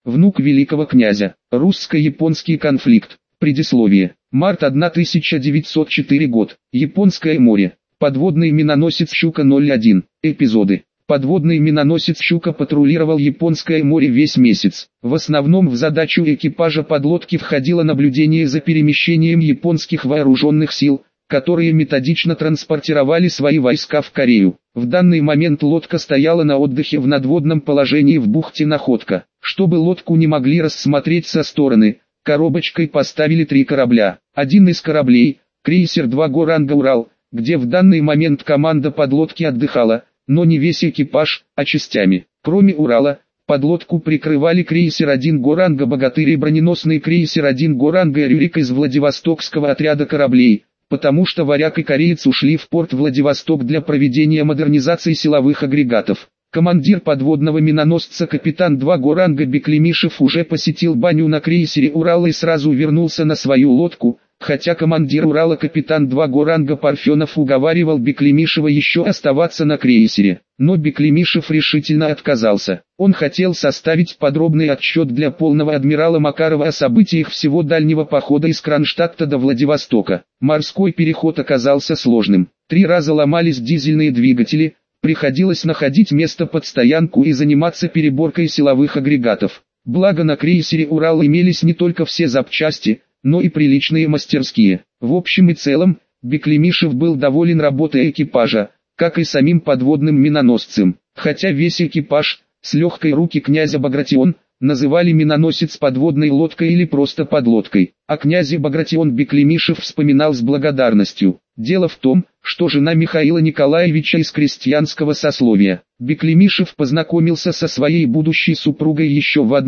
внук великого князя. Русско-японский конфликт. Предисловие. Март 1904 год. Японское море. Подводный миноносец «Щука-01». Эпизоды. Подводный миноносец «Щука» патрулировал Японское море весь месяц. В основном в задачу экипажа подлодки входило наблюдение за перемещением японских вооруженных сил, которые методично транспортировали свои войска в Корею. В данный момент лодка стояла на отдыхе в надводном положении в бухте Находка. Чтобы лодку не могли рассмотреть со стороны, коробочкой поставили 3 корабля. Один из кораблей, крейсер 2 ранга «Урал», где в данный момент команда подлодки отдыхала, но не весь экипаж, а частями. Кроме «Урала», подлодку прикрывали крейсер 1 ранга «Богатырь» и броненосный крейсер 1 ранга «Рюрик» из Владивостокского отряда кораблей, потому что варяг и кореец ушли в порт Владивосток для проведения модернизации силовых агрегатов. Командир подводного миноносца капитан 2 ранга Беклемишев уже посетил баню на крейсере «Урал» и сразу вернулся на свою лодку, хотя командир «Урала» капитан 2 ранга Парфенов уговаривал Беклемишева еще оставаться на крейсере. Но Беклемишев решительно отказался. Он хотел составить подробный отчет для полного адмирала Макарова о событиях всего дальнего похода из Кронштадта до Владивостока. Морской переход оказался сложным. 3 раза ломались дизельные двигатели, приходилось находить место под стоянку и заниматься переборкой силовых агрегатов. Благо на крейсере «Урал» имелись не только все запчасти, но и приличные мастерские. В общем и целом, Беклемишев был доволен работой экипажа, как и самим подводным миноносцем. Хотя весь экипаж, с легкой руки князя Багратион, называли миноносец подводной лодкой или просто подлодкой. О князе Багратион Беклемишев вспоминал с благодарностью. Дело в том, что жена Михаила Николаевича из крестьянского сословия. Беклемишев познакомился со своей будущей супругой еще в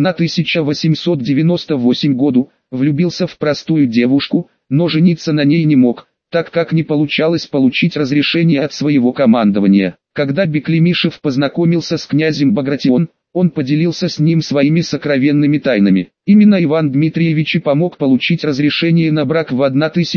1898 году, влюбился в простую девушку, но жениться на ней не мог, так как не получалось получить разрешение от своего командования. Когда Беклемишев познакомился с князем Багратион, он поделился с ним своими сокровенными тайнами. Именно Иван Дмитриевич и помог получить разрешение на брак в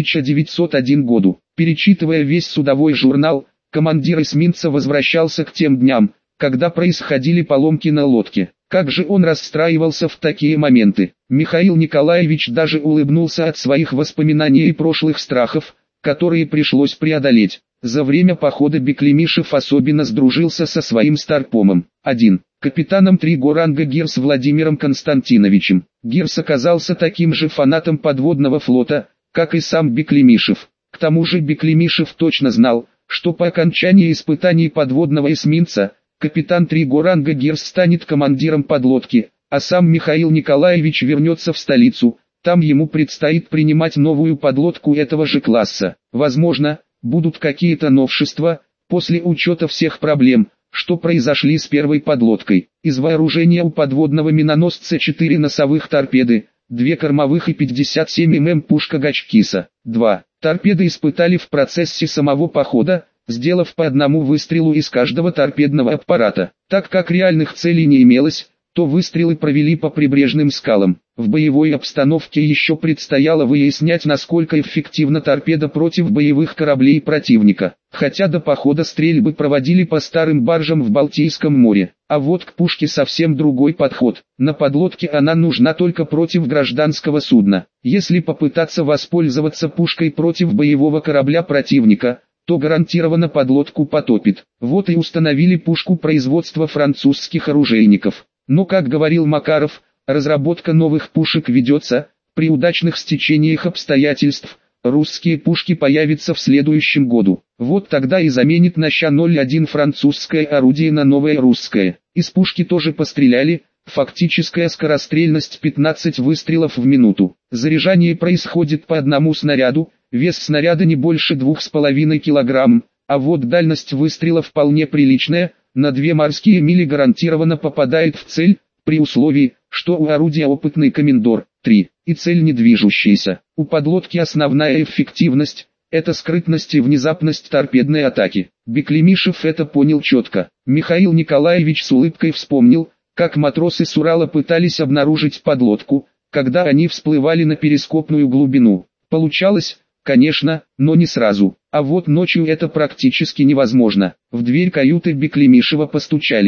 1901 году. Перечитывая весь судовой журнал, командир эсминца возвращался к тем дням, когда происходили поломки на лодке. Как же он расстраивался в такие моменты. Михаил Николаевич даже улыбнулся от своих воспоминаний и прошлых страхов, которые пришлось преодолеть. За время похода Беклемишев особенно сдружился со своим старпомом. 1. Капитаном 3 ранга Гирс Владимиром Константиновичем. Гирс оказался таким же фанатом подводного флота, как и сам Беклемишев. К тому же Беклемишев точно знал, что по окончании испытаний подводного эсминца, капитан 3 ранга Гирс станет командиром подлодки, а сам Михаил Николаевич вернется в столицу, там ему предстоит принимать новую подлодку этого же класса. Возможно, будут какие-то новшества, после учета всех проблем, что произошли с первой подлодкой. Из вооружения у подводного миноносца 4 носовых торпеды, 2 кормовых и 57 мм пушка Гачкиса. 2. Торпеды испытали в процессе самого похода, сделав по одному выстрелу из каждого торпедного аппарата. Так как реальных целей не имелось, то выстрелы провели по прибрежным скалам. В боевой обстановке еще предстояло выяснять, насколько эффективна торпеда против боевых кораблей противника. Хотя до похода стрельбы проводили по старым баржам в Балтийском море. А вот к пушке совсем другой подход. На подлодке она нужна только против гражданского судна. Если попытаться воспользоваться пушкой против боевого корабля противника, то гарантированно подлодку потопит. Вот и установили пушку производства французских оружейников. Но, как говорил Макаров, разработка новых пушек ведется, при удачных стечениях обстоятельств, русские пушки появятся в следующем году. Вот тогда и заменит на Ща-01 французское орудие на новое русское. Из пушки тоже постреляли, фактическая скорострельность 15 выстрелов в минуту. Заряжание происходит по одному снаряду, вес снаряда не больше 2,5 кг, а вот дальность выстрела вполне приличная, на 2 морские мили гарантированно попадает в цель, при условии, что у орудия опытный комендор. 3. И цель не движущаяся. У подлодки основная эффективность – это скрытность и внезапность торпедной атаки. Беклемишев это понял четко. Михаил Николаевич с улыбкой вспомнил, как матросы с Урала пытались обнаружить подлодку, когда они всплывали на перископную глубину. Получалось, конечно, но не сразу. А вот ночью это практически невозможно. В дверь каюты Беклемишева постучались.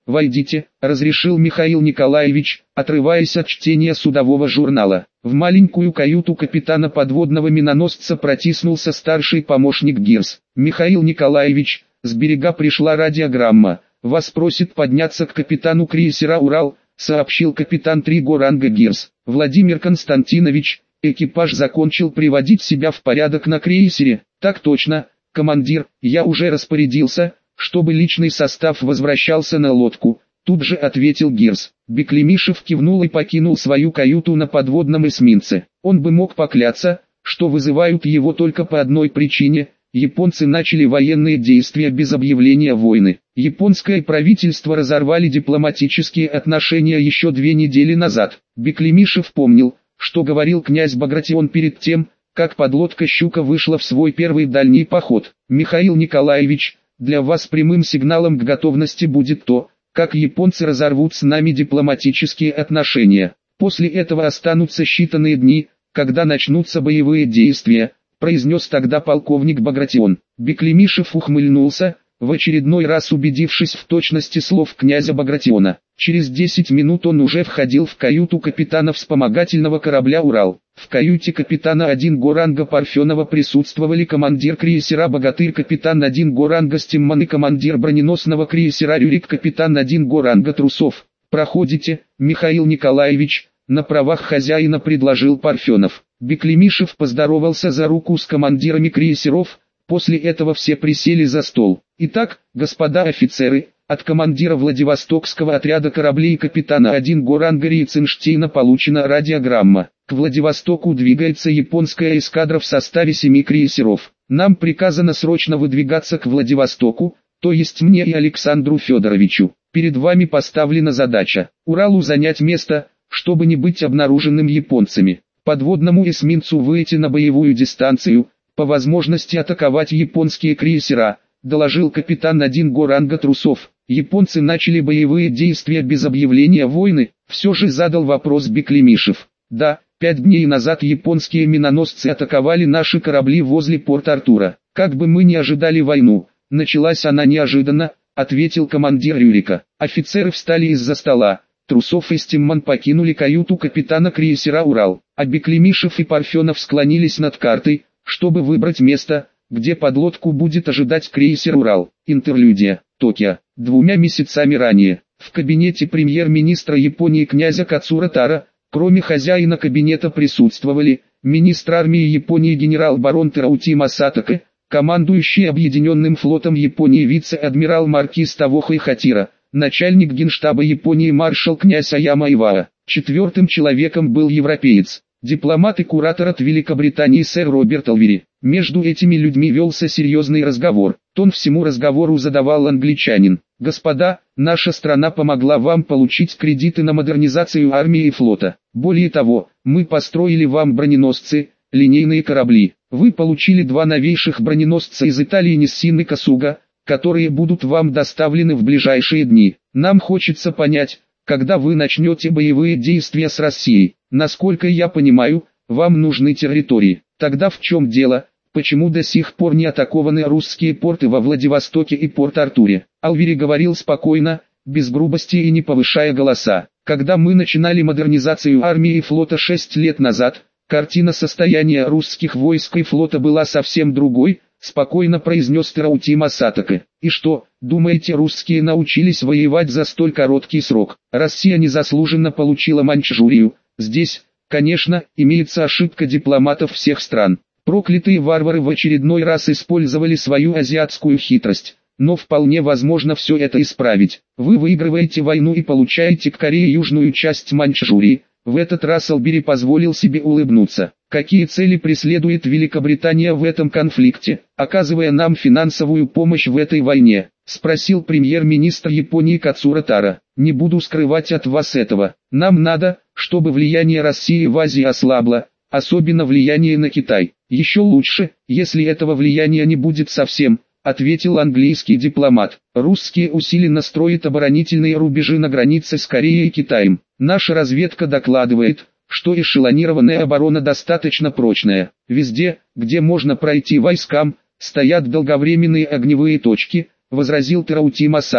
«Войдите», — разрешил Михаил Николаевич, отрываясь от чтения судового журнала. В маленькую каюту капитана подводного миноносца протиснулся старший помощник Гирс. «Михаил Николаевич, с берега пришла радиограмма. Вас просит подняться к капитану крейсера «Урал», — сообщил капитан 3-го ранга Гирс. «Владимир Константинович, экипаж закончил приводить себя в порядок на крейсере». «Так точно, командир, я уже распорядился, чтобы личный состав возвращался на лодку», — тут же ответил Гирс. Беклемишев кивнул и покинул свою каюту на подводном эсминце. Он бы мог поклясться, что вызывают его только по одной причине — японцы начали военные действия без объявления войны. Японское правительство разорвали дипломатические отношения еще 2 недели назад. Беклемишев помнил, что говорил князь Багратион перед тем, как подлодка «Щука» вышла в свой первый дальний поход. «Михаил Николаевич, для вас прямым сигналом к готовности будет то, как японцы разорвут с нами дипломатические отношения. После этого останутся считанные дни, когда начнутся боевые действия», — произнес тогда полковник Багратион. Беклемишев ухмыльнулся, в очередной раз убедившись в точности слов князя Багратиона. Через 10 минут он уже входил в каюту капитана вспомогательного корабля «Урал». В каюте капитана 1-го ранга Парфенова присутствовали командир крейсера «Богатырь», капитан 1-го ранга Стимман и командир броненосного крейсера «Рюрик», капитан 1-го ранга Трусов. «Проходите, Михаил Николаевич», — на правах хозяина предложил Парфенов. Беклемишев поздоровался за руку с командирами крейсеров, после этого все присели за стол. «Итак, господа офицеры», от командира Владивостокского отряда кораблей капитана 1-го ранга Рейценштейна получена радиограмма. К Владивостоку двигается японская эскадра в составе 7 крейсеров. Нам приказано срочно выдвигаться к Владивостоку, то есть мне и Александру Федоровичу. Перед вами поставлена задача «Уралу» занять место, чтобы не быть обнаруженным японцами. Подводному эсминцу выйти на боевую дистанцию, по возможности атаковать японские крейсера, доложил капитан 1-го ранга Трусов. Японцы начали боевые действия без объявления войны, все же задал вопрос Беклемишев. Да, 5 дней назад японские миноносцы атаковали наши корабли возле Порт-Артура. Как бы мы ни ожидали войну, началась она неожиданно, ответил командир Рюрика. Офицеры встали из-за стола. Трусов и Стимман покинули каюту капитана крейсера «Урал», а Беклемишев и Парфенов склонились над картой, чтобы выбрать место, где подлодку будет ожидать крейсер «Урал». Интерлюдия. Токио. 2 месяцами ранее, в кабинете премьер-министра Японии князя Кацура Тара, кроме хозяина кабинета присутствовали, министр армии Японии генерал-барон Тераути Масатаке, командующий Объединенным флотом Японии вице-адмирал маркиз Тавохо Хатира, начальник генштаба Японии маршал князь Аяма Иваа. 4-м человеком был европеец, дипломат и куратор от Великобритании сэр Роберт Алвери. Между этими людьми велся серьезный разговор. Тон всему разговору задавал англичанин. «Господа, наша страна помогла вам получить кредиты на модернизацию армии и флота. Более того, мы построили вам броненосцы, линейные корабли. Вы получили 2 новейших броненосца из Италии Ниссин и Касуга, которые будут вам доставлены в ближайшие дни. Нам хочется понять, когда вы начнете боевые действия с Россией. Насколько я понимаю, вам нужны территории. Тогда в чем дело, почему до сих пор не атакованы русские порты во Владивостоке и Порт-Артуре?» Алвери говорил спокойно, без грубости и не повышая голоса. «Когда мы начинали модернизацию армии и флота 6 лет назад, картина состояния русских войск и флота была совсем другой», спокойно произнес Тераути Масатаке. «И что, думаете, русские научились воевать за столь короткий срок? Россия незаслуженно получила Маньчжурию. Здесь, конечно, имеется ошибка дипломатов всех стран. Проклятые варвары в очередной раз использовали свою азиатскую хитрость. Но вполне возможно все это исправить. Вы выигрываете войну и получаете к Корее южную часть Маньчжурии». В этот раз Албери позволил себе улыбнуться. «Какие цели преследует Великобритания в этом конфликте, оказывая нам финансовую помощь в этой войне?» — спросил премьер-министр Японии Кацура Тара. «Не буду скрывать от вас этого. Нам надо, чтобы влияние России в Азии ослабло, особенно влияние на Китай. Еще лучше, если этого влияния не будет совсем», — ответил английский дипломат. «Русские усиленно строят оборонительные рубежи на границе с Кореей и Китаем. Наша разведка докладывает, что эшелонированная оборона достаточно прочная. Везде, где можно пройти войскам, стоят долговременные огневые точки», — возразил Тераути Масатаке.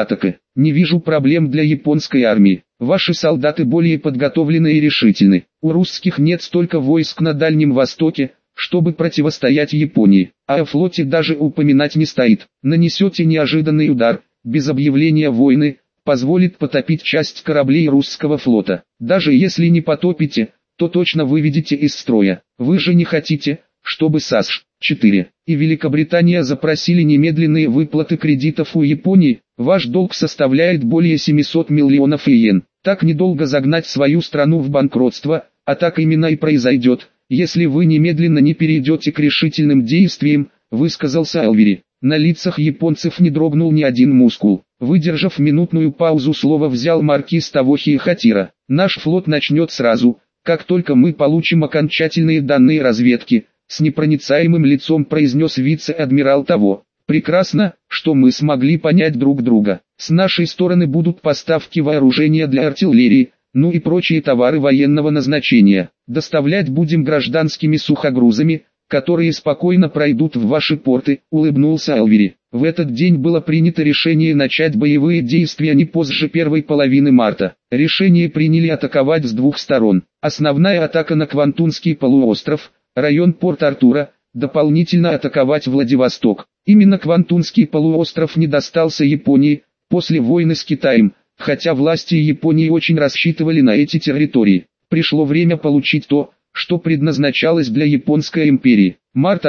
Не вижу проблем для японской армии. Ваши солдаты более подготовлены и решительны. У русских нет столько войск на Дальнем Востоке, чтобы противостоять Японии, а о флоте даже упоминать не стоит. Нанесете неожиданный удар, без объявления войны, позволит потопить часть кораблей русского флота. Даже если не потопите, то точно выведете из строя. Вы же не хотите, чтобы САСШ-4 и Великобритания запросили немедленные выплаты кредитов у Японии. Ваш долг составляет более 700 миллионов иен. Так недолго загнать свою страну в банкротство, а так именно и произойдет, если вы немедленно не перейдете к решительным действиям, высказался Элвери. На лицах японцев не дрогнул ни один мускул. Выдержав минутную паузу, слово взял маркиз Тавохи Хатира. Наш флот начнет сразу, как только мы получим окончательные данные разведки, с непроницаемым лицом произнес вице-адмирал Таво. Прекрасно, что мы смогли понять друг друга. С нашей стороны будут поставки вооружения для артиллерии, ну и прочие товары военного назначения. Доставлять будем гражданскими сухогрузами, которые спокойно пройдут в ваши порты, улыбнулся Элвери. В этот день было принято решение начать боевые действия не позже первой половины марта. Решение приняли атаковать с двух сторон. Основная атака на Квантунский полуостров, район Порт-Артура, дополнительно атаковать Владивосток. Именно Квантунский полуостров не достался Японии после войны с Китаем, хотя власти Японии очень рассчитывали на эти территории. Пришло время получить то, что предназначалось для Японской империи. Март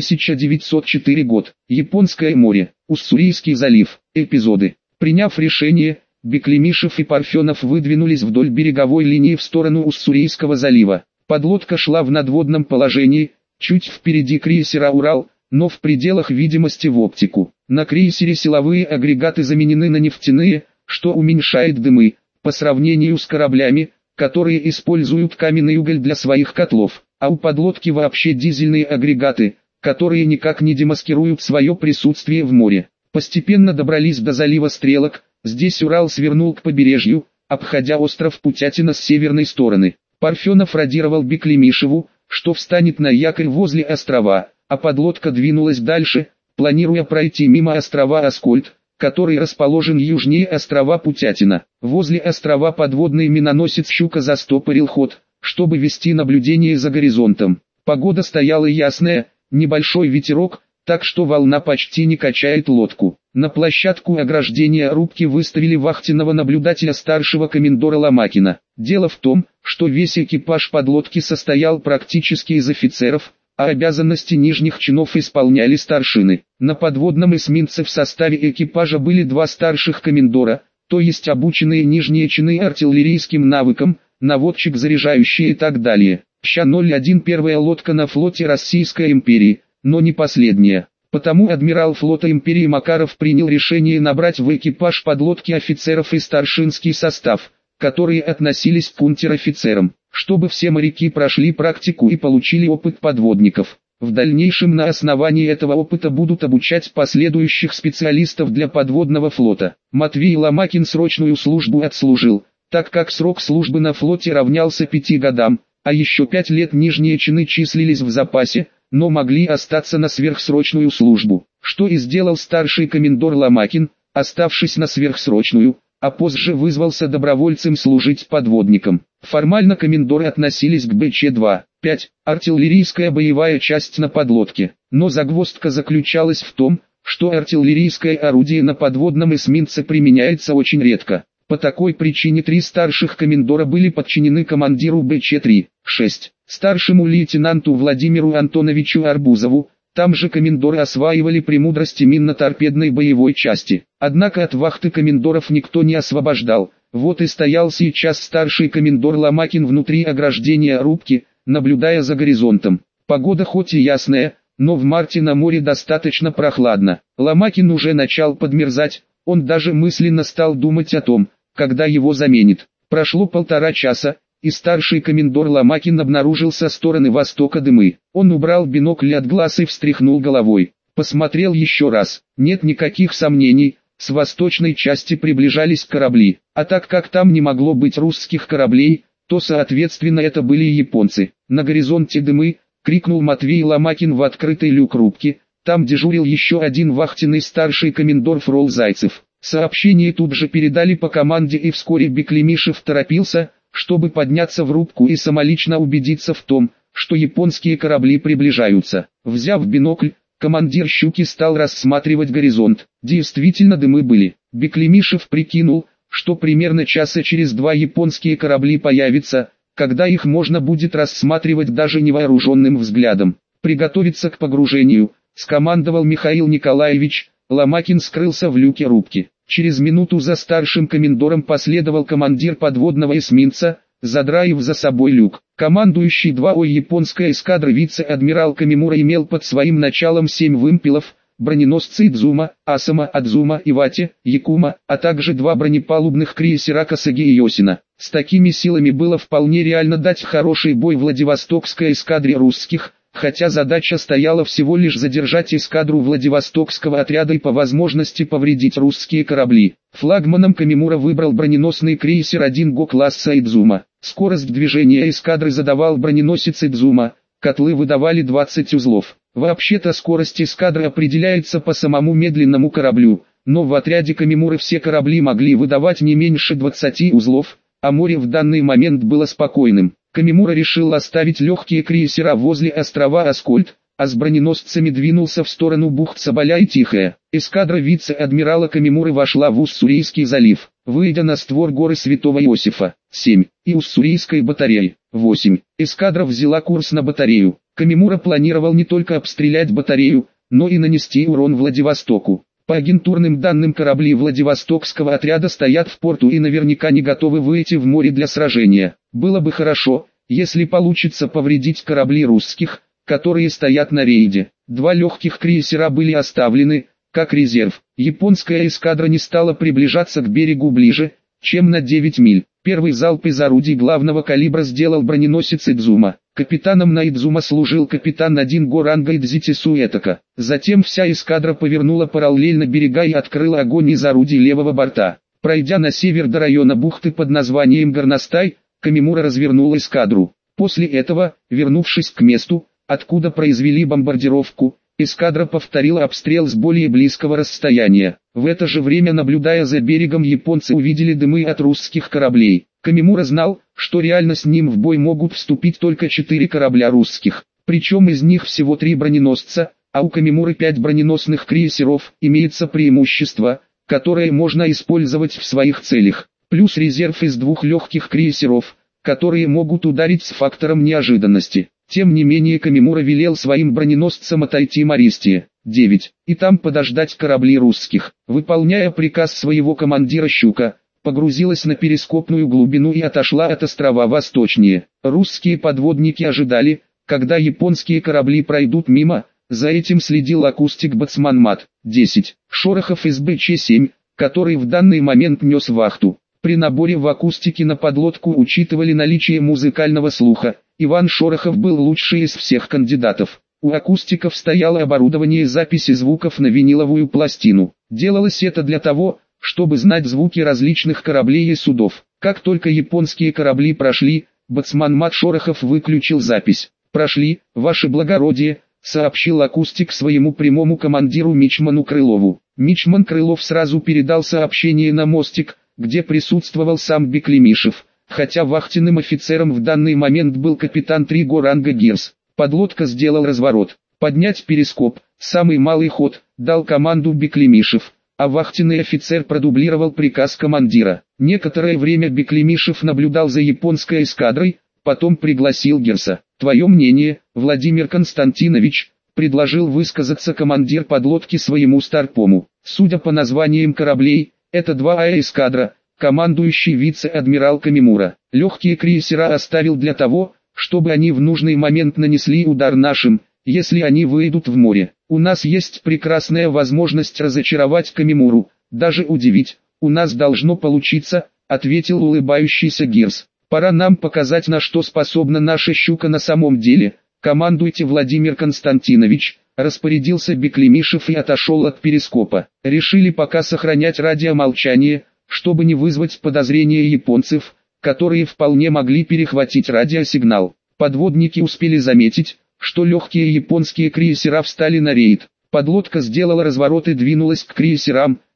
1904 год. Японское море. Уссурийский залив. Эпизоды. Приняв решение, Беклемишев и Парфенов выдвинулись вдоль береговой линии в сторону Уссурийского залива. Подлодка шла в надводном положении, чуть впереди крейсера «Урал», но в пределах видимости в оптику. На крейсере силовые агрегаты заменены на нефтяные, что уменьшает дымы, по сравнению с кораблями, которые используют каменный уголь для своих котлов, а у подлодки вообще дизельные агрегаты, которые никак не демаскируют свое присутствие в море. Постепенно добрались до залива Стрелок, здесь Урал свернул к побережью, обходя остров Путятина с северной стороны. Парфенов радировал Беклемишеву, что встанет на якорь возле острова, а подлодка двинулась дальше, планируя пройти мимо острова Аскольд, который расположен южнее острова Путятина. Возле острова подводный миноносец «Щука» застопорил ход, чтобы вести наблюдение за горизонтом. Погода стояла ясная, небольшой ветерок, так что волна почти не качает лодку. На площадку ограждения рубки выставили вахтенного наблюдателя старшего комендора Ломакина. Дело в том, что весь экипаж подлодки состоял практически из офицеров, а обязанности нижних чинов исполняли старшины. На подводном эсминце в составе экипажа были два старших комендора, то есть обученные нижние чины артиллерийским навыкам, наводчик, заряжающий и так далее. Ща-01 первая лодка на флоте Российской империи, но не последняя. Потому адмирал флота империи Макаров принял решение набрать в экипаж подлодки офицеров и старшинский состав, которые относились к унтер-офицерам, чтобы все моряки прошли практику и получили опыт подводников. В дальнейшем на основании этого опыта будут обучать последующих специалистов для подводного флота. Матвей Ломакин срочную службу отслужил, так как срок службы на флоте равнялся 5 годам, а еще 5 лет нижние чины числились в запасе, но могли остаться на сверхсрочную службу, что и сделал старший комендор Ломакин, оставшись на сверхсрочную, а позже вызвался добровольцем служить подводником. Формально комендоры относились к БЧ-2, 5, артиллерийская боевая часть на подлодке, но загвоздка заключалась в том, что артиллерийское орудие на подводном эсминце применяется очень редко. По такой причине 3 старших комендора были подчинены командиру БЧ-3, 6, старшему лейтенанту Владимиру Антоновичу Арбузову. Там же комендоры осваивали премудрости минно-торпедной боевой части. Однако от вахты комендоров никто не освобождал. Вот и стоял сейчас старший комендор Ломакин внутри ограждения рубки, наблюдая за горизонтом. Погода хоть и ясная, но в марте на море достаточно прохладно. Ломакин уже начал подмерзать, он даже мысленно стал думать о том, когда его заменит. Прошло 1,5 часа, и старший комендор Ломакин обнаружил со стороны востока дымы. Он убрал бинокль от глаз и встряхнул головой. Посмотрел еще раз. Нет никаких сомнений, с восточной части приближались корабли. А так как там не могло быть русских кораблей, то соответственно это были японцы. На горизонте дымы, крикнул Матвей Ломакин в открытый люк рубки. Там дежурил еще один вахтенный старший комендор Фрол Зайцев. Сообщение тут же передали по команде, и вскоре Беклемишев торопился, чтобы подняться в рубку и самолично убедиться в том, что японские корабли приближаются. Взяв бинокль, командир «Щуки» стал рассматривать горизонт. Действительно дымы были. Беклемишев прикинул, что примерно часа через 2 японские корабли появятся, когда их можно будет рассматривать даже невооруженным взглядом. «Приготовиться к погружению», — скомандовал Михаил Николаевич. Ломакин скрылся в люке рубки. Через минуту за старшим комендором последовал командир подводного эсминца, задраив за собой люк. Командующий 2-ой японской эскадры вице-адмирал Камимура имел под своим началом 7 вымпелов, броненосцы Идзума, Асама, Адзума, Ивати, Якума, а также 2 бронепалубных крейсера Касаги и Йосина. С такими силами было вполне реально дать хороший бой Владивостокской эскадре русских, хотя задача стояла всего лишь задержать эскадру Владивостокского отряда и по возможности повредить русские корабли. Флагманом Камимура выбрал броненосный крейсер 1Го класса Идзума. Скорость движения эскадры задавал броненосец Идзума, котлы выдавали 20 узлов. Вообще-то скорость эскадры определяется по самому медленному кораблю, но в отряде Камимуры все корабли могли выдавать не меньше 20 узлов, а море в данный момент было спокойным. Камимура решил оставить легкие крейсера возле острова Аскольд, а с броненосцами двинулся в сторону бухт Соболя и Тихая. Эскадра вице-адмирала Камимуры вошла в Уссурийский залив, выйдя на створ горы Святого Иосифа. 7. И Уссурийской батареи. 8. Эскадра взяла курс на батарею. Камимура планировал не только обстрелять батарею, но и нанести урон Владивостоку. По агентурным данным, корабли Владивостокского отряда стоят в порту и наверняка не готовы выйти в море для сражения. Было бы хорошо, если получится повредить корабли русских, которые стоят на рейде. 2 легких крейсера были оставлены, как резерв. Японская эскадра не стала приближаться к берегу ближе, чем на 9 миль. Первый залп из орудий главного калибра сделал броненосец Идзума. Капитаном на Идзума служил капитан 1Го ранга Идзити Суэтака. Затем вся эскадра повернула параллельно берега и открыла огонь из орудий левого борта. Пройдя на север до района бухты под названием Горностай, Камимура развернул эскадру. После этого, вернувшись к месту, откуда произвели бомбардировку, эскадра повторила обстрел с более близкого расстояния. В это же время, наблюдая за берегом, японцы увидели дымы от русских кораблей. Камимура знал, что реально с ним в бой могут вступить только 4 корабля русских, причем из них всего 3 броненосца, а у Камимуры 5 броненосных крейсеров. Имеется преимущество, которое можно использовать в своих целях, плюс резерв из 2 легких крейсеров, которые могут ударить с фактором неожиданности. Тем не менее, Камимура велел своим броненосцам отойти Мористия. 9. И там подождать корабли русских. Выполняя приказ своего командира, Щука погрузилась на перископную глубину и отошла от острова восточнее. Русские подводники ожидали, когда японские корабли пройдут мимо. За этим следил акустик Боцман-Мат. 10. Шорохов из БЧ-7, который в данный момент нес вахту. При наборе в акустике на подлодку учитывали наличие музыкального слуха. Иван Шорохов был лучший из всех кандидатов. У акустиков стояло оборудование записи звуков на виниловую пластину. Делалось это для того, чтобы знать звуки различных кораблей и судов. Как только японские корабли прошли, боцман-мат Шорохов выключил запись. «Прошли, ваше благородие», — сообщил акустик своему прямому командиру Мичману Крылову. Мичман Крылов сразу передал сообщение на мостик, где присутствовал сам Беклемишев, хотя вахтенным офицером в данный момент был капитан 3Го ранга Гирс. Подлодка сделал разворот. «Поднять перископ», самый малый ход, дал команду Беклемишев, а вахтенный офицер продублировал приказ командира. Некоторое время Беклемишев наблюдал за японской эскадрой, потом пригласил Гирса. «Твое мнение, Владимир Константинович», — предложил высказаться командир подлодки своему старпому. Судя по названиям кораблей, это 2А эскадра, командующий вице-адмирал Камимура. Легкие крейсера оставил для того, чтобы они в нужный момент нанесли удар нашим, если они выйдут в море. У нас есть прекрасная возможность разочаровать Камимуру, даже удивить. У нас должно получиться, ответил улыбающийся Гирс. Пора нам показать, на что способна наша щука на самом деле. Командуйте, Владимир Константинович, распорядился Беклемишев и отошел от перископа. Решили пока сохранять радиомолчание, чтобы не вызвать подозрения японцев, которые вполне могли перехватить радиосигнал. Подводники успели заметить, что легкие японские крейсера встали на рейд. Подлодка сделала разворот и двинулась к крейсерам,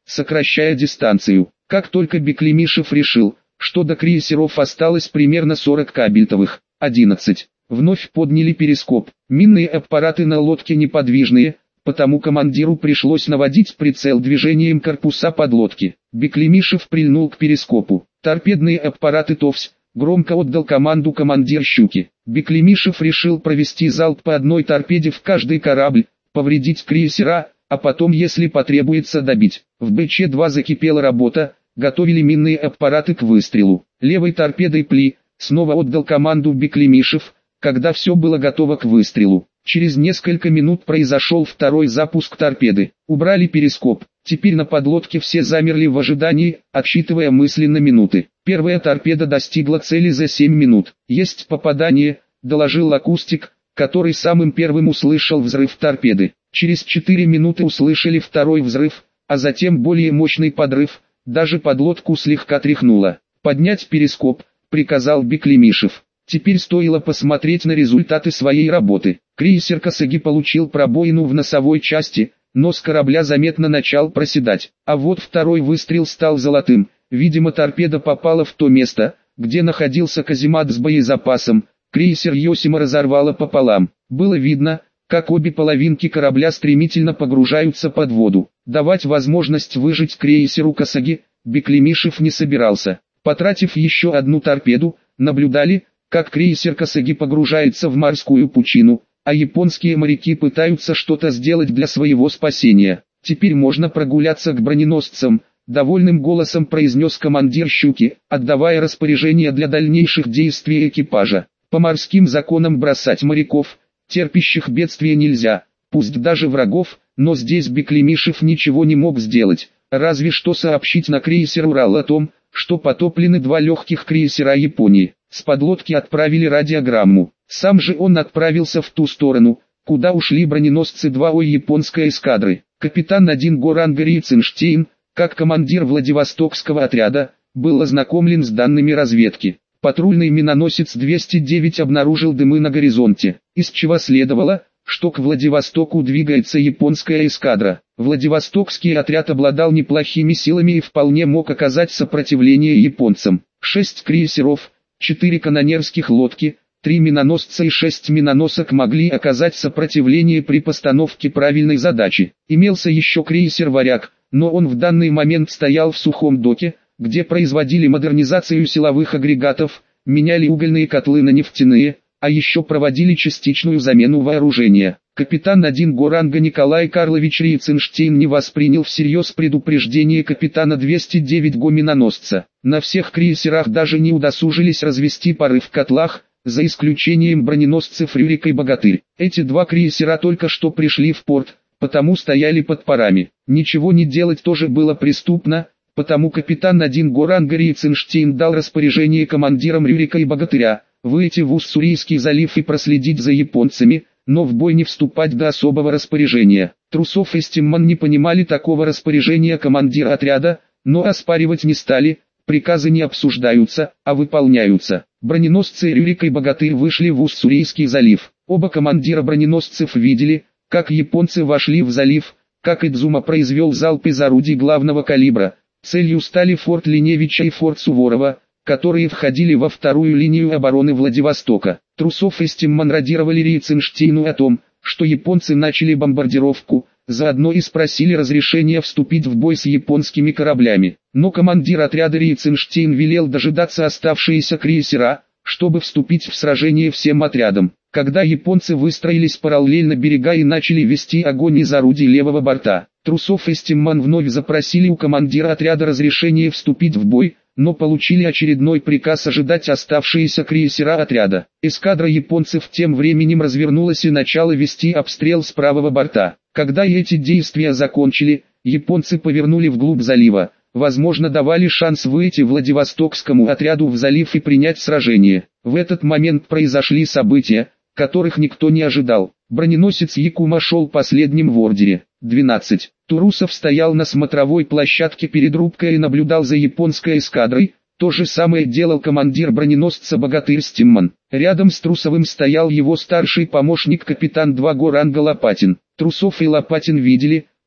сокращая дистанцию. Как только Беклемишев решил, что до крейсеров осталось примерно 40 кабельтовых. 11. Вновь подняли перископ. Минные аппараты на лодке неподвижные, потому командиру пришлось наводить прицел движением корпуса подлодки. Беклемишев прильнул к перископу. Торпедные аппараты ТОВС. Громко отдал команду командир «Щуки». Беклемишев решил провести залп по одной торпеде в каждый корабль, повредить крейсера, а потом, если потребуется, добить. В БЧ-2 закипела работа, готовили минные аппараты к выстрелу. Левой торпедой пли, снова отдал команду Беклемишев, когда все было готово к выстрелу. Через несколько минут произошел второй запуск торпеды. Убрали перископ. Теперь на подлодке все замерли в ожидании, отсчитывая мысленно минуты. Первая торпеда достигла цели за 7 минут. «Есть попадание», — доложил акустик, который самым первым услышал взрыв торпеды. Через 4 минуты услышали второй взрыв, а затем более мощный подрыв, даже подлодку слегка тряхнуло. «Поднять перископ», — приказал Беклемишев. Теперь стоило посмотреть на результаты своей работы. Крейсер «Косаги» получил пробоину в носовой части, нос корабля заметно начал проседать. А вот второй выстрел стал золотым. Видимо, торпеда попала в то место, где находился каземат с боезапасом. Крейсер «Йосима» разорвало пополам. Было видно, как обе половинки корабля стремительно погружаются под воду. Давать возможность выжить крейсеру «Косаги» Беклемишев не собирался. Потратив еще одну торпеду, наблюдали, как крейсер «Косаги» погружается в морскую пучину, а японские моряки пытаются что-то сделать для своего спасения. «Теперь можно прогуляться к броненосцам», — довольным голосом произнес командир «Щуки», отдавая распоряжение для дальнейших действий экипажа. «По морским законам бросать моряков, терпящих бедствия, нельзя, пусть даже врагов», но здесь Беклемишев ничего не мог сделать, разве что сообщить на крейсер «Урал» о том, что потоплены 2 легких крейсера Японии. С подлодки отправили радиограмму. Сам же он отправился в ту сторону, куда ушли броненосцы 2 японской эскадры. Капитан 1 Горанга Рейценштейн, как командир Владивостокского отряда, был ознакомлен с данными разведки. Патрульный миноносец 209 обнаружил дымы на горизонте, из чего следовало, что к Владивостоку двигается японская эскадра. Владивостокский отряд обладал неплохими силами и вполне мог оказать сопротивление японцам. 6 крейсеров, 4 канонерских лодки, 3 миноносца и 6 миноносок могли оказать сопротивление при постановке правильной задачи. Имелся еще крейсер «Варяг», но он в данный момент стоял в сухом доке, где производили модернизацию силовых агрегатов, меняли угольные котлы на нефтяные, а еще проводили частичную замену вооружения. Капитан 1 Горанга Николай Карлович Рейценштейн не воспринял всерьез предупреждение капитана 209 миноносца. На всех крейсерах даже не удосужились развести пары в котлах, за исключением броненосцев «Рюрик» и «Богатырь». Эти 2 крейсера только что пришли в порт, потому стояли под парами. Ничего не делать тоже было преступно, потому капитан 1 Горанга Рейценштейн дал распоряжение командирам «Рюрика» и «Богатыря» выйти в Уссурийский залив и проследить за японцами, но в бой не вступать до особого распоряжения. Трусов и Стимман не понимали такого распоряжения командира отряда, но оспаривать не стали, приказы не обсуждаются, а выполняются. Броненосцы «Рюрик» и «Богатырь» вышли в Уссурийский залив. Оба командира броненосцев видели, как японцы вошли в залив, как Идзума произвел залп из орудий главного калибра. Целью стали форт Линевича и форт Суворова, которые входили во вторую линию обороны Владивостока. Трусов и Стимман радировали Рейценштейну о том, что японцы начали бомбардировку, заодно и спросили разрешения вступить в бой с японскими кораблями. Но командир отряда Рейценштейн велел дожидаться оставшиеся крейсера, чтобы вступить в сражение всем отрядом. Когда японцы выстроились параллельно берега и начали вести огонь из орудий левого борта, Трусов и Стимман вновь запросили у командира отряда разрешение вступить в бой, но получили очередной приказ ожидать оставшиеся крейсера отряда. Эскадра японцев тем временем развернулась и начала вести обстрел с правого борта. Когда эти действия закончили, японцы повернули вглубь залива, возможно давали шанс выйти Владивостокскому отряду в залив и принять сражение. В этот момент произошли события, которых никто не ожидал. Броненосец Якума шел последним в ордере. 12. Турусов стоял на смотровой площадке перед рубкой и наблюдал за японской эскадрой. То же самое делал командир броненосца «Богатырь» Стимман. Рядом с Трусовым стоял его старший помощник капитан 2 Горанга Лопатин. Трусов и Лопатин видели,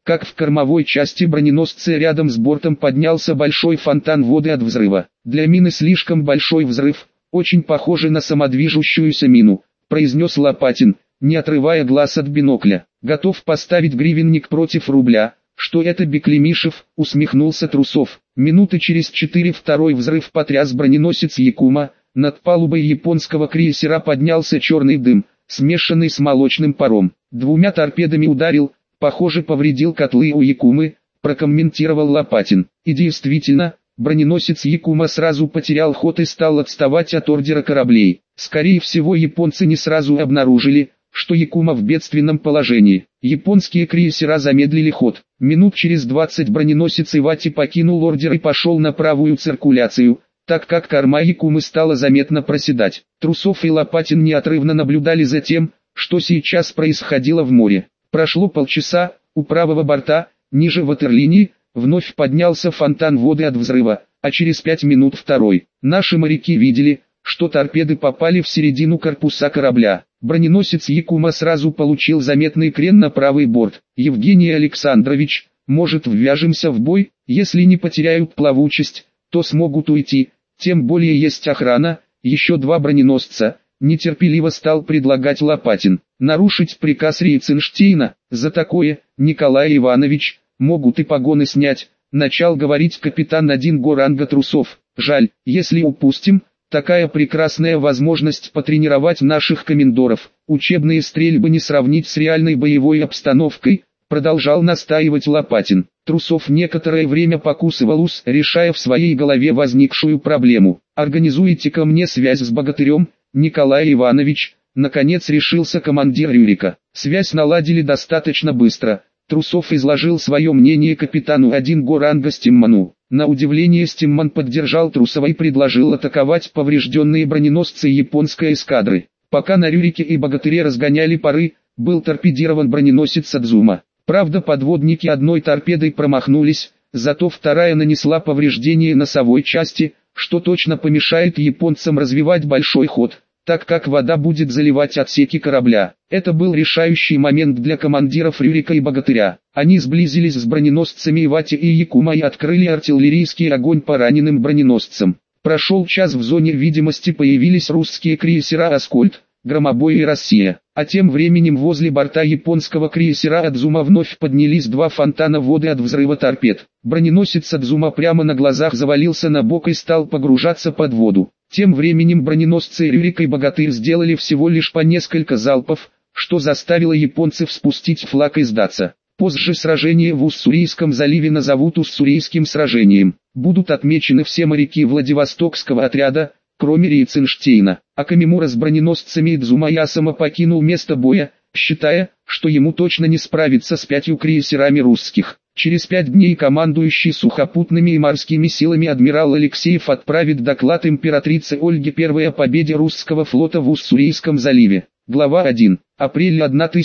как в кормовой части броненосца рядом с бортом поднялся большой фонтан воды от взрыва. Для мины слишком большой взрыв, очень похожий на самодвижущуюся мину, произнес Лопатин, не отрывая глаз от бинокля. Готов поставить гривенник против рубля, что это Беклемишев, усмехнулся Трусов. Минуты через 4 второй взрыв потряс броненосец Якума, над палубой японского крейсера поднялся черный дым, смешанный с молочным паром. Двумя торпедами ударил, похоже повредил котлы у Якумы, прокомментировал Лопатин. И действительно, броненосец Якума сразу потерял ход и стал отставать от ордера кораблей. Скорее всего японцы не сразу обнаружили, что Якума в бедственном положении. Японские крейсера замедлили ход. Минут через 20 броненосец Ивати покинул ордер и пошел на правую циркуляцию, так как корма Якумы стала заметно проседать. Трусов и Лопатин неотрывно наблюдали за тем, что сейчас происходило в море. Прошло полчаса, у правого борта, ниже ватерлинии, вновь поднялся фонтан воды от взрыва, а через 5 минут второй. Наши моряки видели, что торпеды попали в середину корпуса корабля. Броненосец Якума сразу получил заметный крен на правый борт. Евгений Александрович, может, ввяжемся в бой? Если не потеряют плавучесть, то смогут уйти, тем более есть охрана, еще 2 броненосца, нетерпеливо стал предлагать Лопатин. Нарушить приказ Рейценштейна, за такое, Николай Иванович, могут и погоны снять, начал говорить капитан 1 ранга Трусов. Жаль, если упустим, такая прекрасная возможность потренировать наших комендоров. Учебные стрельбы не сравнить с реальной боевой обстановкой, продолжал настаивать Лопатин. Трусов некоторое время покусывал ус, решая в своей голове возникшую проблему. «Организуйте-ка мне связь с Богатырем, Николай Иванович», наконец решился командир Рюрика. Связь наладили достаточно быстро. Трусов изложил свое мнение капитану 1 ранга Стимману. На удивление Стимман поддержал Трусова и предложил атаковать поврежденные броненосцы японской эскадры. Пока на Рюрике и Богатыре разгоняли пары, был торпедирован броненосец Садзума. Правда, подводники одной торпедой промахнулись, зато вторая нанесла повреждение носовой части, что точно помешает японцам развивать большой ход, так как вода будет заливать отсеки корабля. Это был решающий момент для командиров Рюрика и Богатыря. Они сблизились с броненосцами Ивати и Якума и открыли артиллерийский огонь по раненым броненосцам. Прошел час, в зоне видимости появились русские крейсера «Аскольд», «Громобой» и «Россия». А тем временем возле борта японского крейсера «Адзума» вновь поднялись 2 фонтана воды от взрыва торпед. Броненосец «Адзума» прямо на глазах завалился на бок и стал погружаться под воду. Тем временем броненосцы «Рюрик» и «Богатырь» сделали всего лишь по несколько залпов, что заставило японцев спустить флаг и сдаться. Позже сражение в Уссурийском заливе назовут Уссурийским сражением. Будут отмечены все моряки Владивостокского отряда, кроме Рейценштейна. А Камимура с броненосцами Идзумаясама покинул место боя, считая, что ему точно не справиться с 5 крейсерами русских. Через 5 дней командующий сухопутными и морскими силами адмирал Алексеев отправит доклад императрице Ольге I о победе русского флота в Уссурийском заливе. Глава 1. Апрель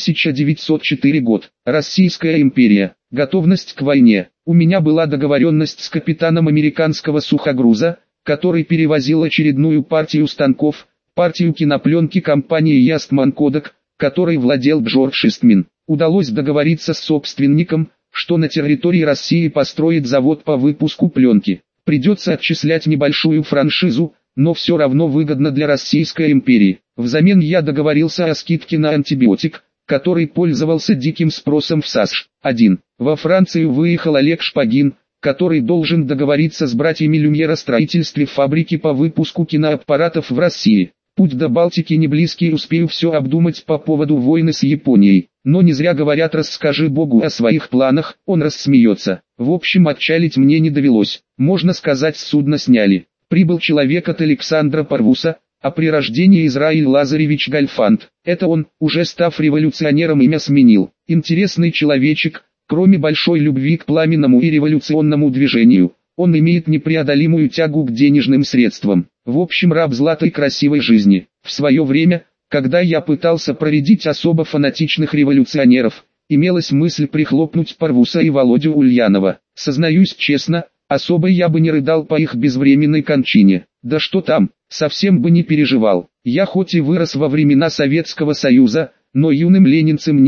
1904 год. Российская империя. Готовность к войне. У меня была договоренность с капитаном американского сухогруза, который перевозил очередную партию станков, партию кинопленки компании Ястман Кодак, которой владел Джордж Истмин. Удалось договориться с собственником, что на территории России построит завод по выпуску пленки. Придется отчислять небольшую франшизу, но все равно выгодно для Российской империи. Взамен я договорился о скидке на антибиотик, который пользовался диким спросом в САСШ. 1. Во Францию выехал Олег Шпагин, который должен договориться с братьями Люмьер о строительстве фабрики по выпуску киноаппаратов в России. Путь до Балтики не близкий, успею все обдумать по поводу войны с Японией. Но не зря говорят: расскажи Богу о своих планах, он рассмеется. В общем, отчалить мне не довелось. Можно сказать, с судна сняли. Прибыл человек от Александра Парвуса, а при рождении Израиль Лазаревич Гальфанд. Это он, уже став революционером, имя сменил. Интересный человечек, кроме большой любви к пламенному и революционному движению. Он имеет непреодолимую тягу к денежным средствам. В общем, раб златой красивой жизни. В свое время, когда я пытался проредить особо фанатичных революционеров, имелась мысль прихлопнуть Парвуса и Володю Ульянова. Сознаюсь честно, особо я бы не рыдал по их безвременной кончине. Да что там, совсем бы не переживал. Я хоть и вырос во времена Советского Союза, но юным ленинцем не был,